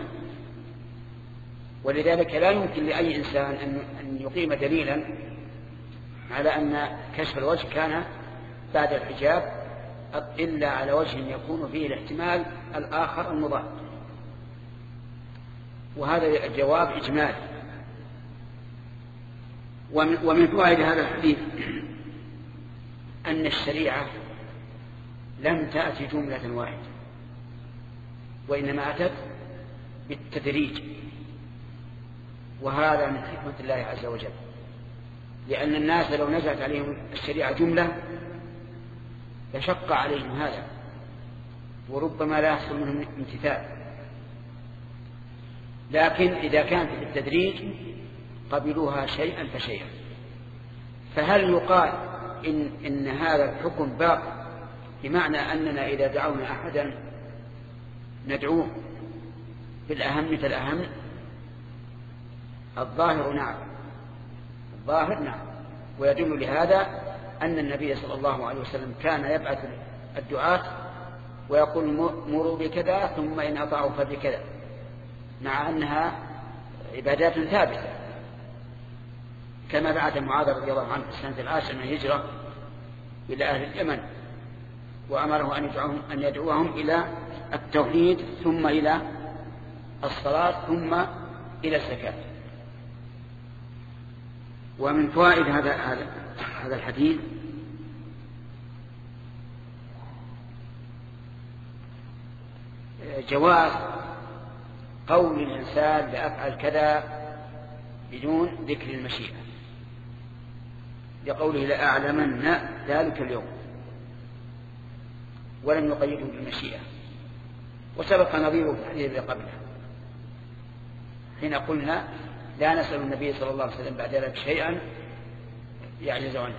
ولذلك لا يمكن لأي إنسان أن يقيم دليلا على أن كشف الوجه كان بعد الحجاب إلا على وجه يكون فيه الاحتمال الآخر المضاد، وهذا الجواب إجمالي. ومن فوائد هذا الحديث أن الشريعة لم تأتي جملة واحدة، وإنما أتت بالتدريج، وهذا من حكمة الله عز وجل، لأن الناس لو نزلت عليهم الشريعة جملة لشق عليهم هذا، وربما لا يحصل منهم امتثال. لكن إذا كانت بالتدريج قبلوها شيئا فشيئا. فهل يقال إن, إن هذا الحكم باق، بمعنى أننا إذا دعونا أحدا ندعوه بالأهم فالأهم؟ الظاهر نعم، الظاهر نعم. ويدل لهذا أن النبي صلى الله عليه وسلم كان يبعث الدعاة ويقول مروا بكذا ثم إن أطاعوا فبكذا، مع أنها عبادات ثابتة، كما بعث معاذ رضي الله عنه في السنة العاشرة من الهجرة إلى أهل اليمن وأمره أن يدعوهم, أن يدعوهم إلى التوحيد ثم إلى الصلاة ثم إلى الزكاة. ومن فوائد هذا هذا هذا الحديث جواز قول الإنسان لأفعل كذا بدون ذكر المشيئة، لقوله لأعلمن ذلك اليوم، ولم يقيده بالمشيئة. وسبق نظيره في الحديث الذي قبله حين قلنا لا نسأل النبي صلى الله عليه وسلم بعد ذلك شيئا يعجز عنه.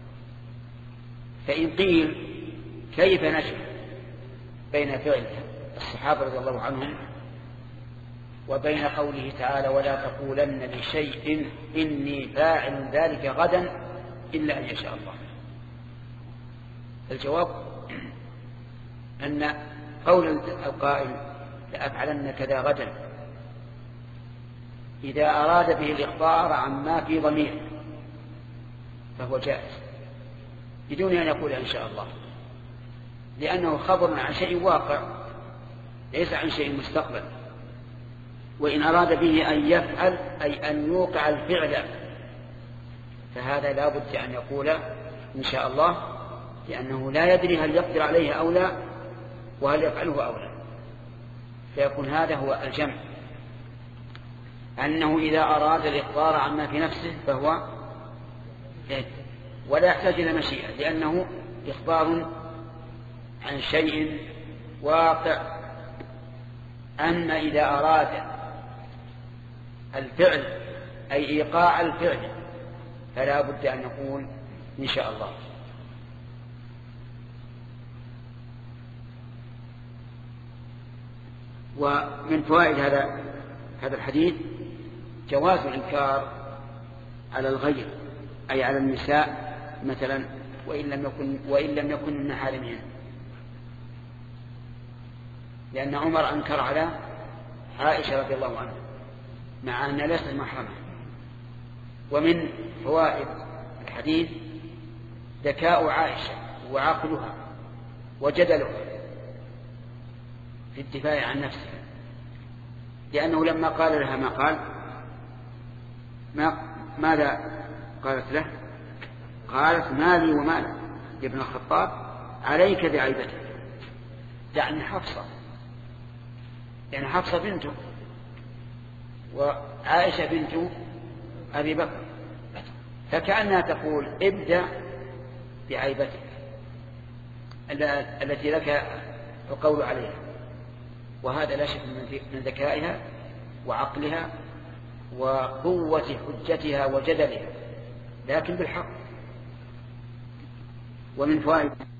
فإن قيل كيف نجمع بين فعل الصحابة رضي الله عنهم وبين قوله تعالى ولا تقولن لشيء إني فاعل ذلك غدا إلا أن يشاء الله؟ الجواب أن قول القائل لأفعلن كذا غدا إذا أراد به الإخبار عما في ضمير فهو جائز بدون أن يقول إن شاء الله، لأنه خبر عن شيء واقع ليس عن شيء مستقبل. وإن أراد به أن يفعل أي أن يوقع الفعل فهذا لا بد أن يقول إن شاء الله، لأنه لا يدري هل يقدر عليه أو لا وهل يفعله أو لا. فيكون هذا هو الجمع، أنه إذا أراد الإخبار عما في نفسه فهو ولا يحتاج إلى مشيئة، لأنه إخبار عن شيء واقع. أما إذا أراد الفعل أي إيقاع الفعل فلا بد أن نقول إن شاء الله. ومن فوائد هذا هذا الحديث جواز الإنكار على الغير أي على النساء مثلا، وإن لم يكن وإن لم يكن من محارمهن، لأن عمر أنكر على عائشة رضي الله عنها مع أن ليست محرمة. ومن فوائد الحديث ذكاء عائشة وعقلها وجدلها في الدفاع عن نفسها، لأنه لما قال لها ما قال ما ماذا قالت له؟ قالت مالي ومالك يا ابن الخطاب عليك بعيبتك، يعني حفصة، يعني حفصة بنته وعائشة بنت أبي بكر، فكأنها تقول ابدأ بعيبتك التي لك القول عليها. وهذا لا شك من ذكائها وعقلها وقوة حجتها وجدلها، لكن بالحق. ومن فوائد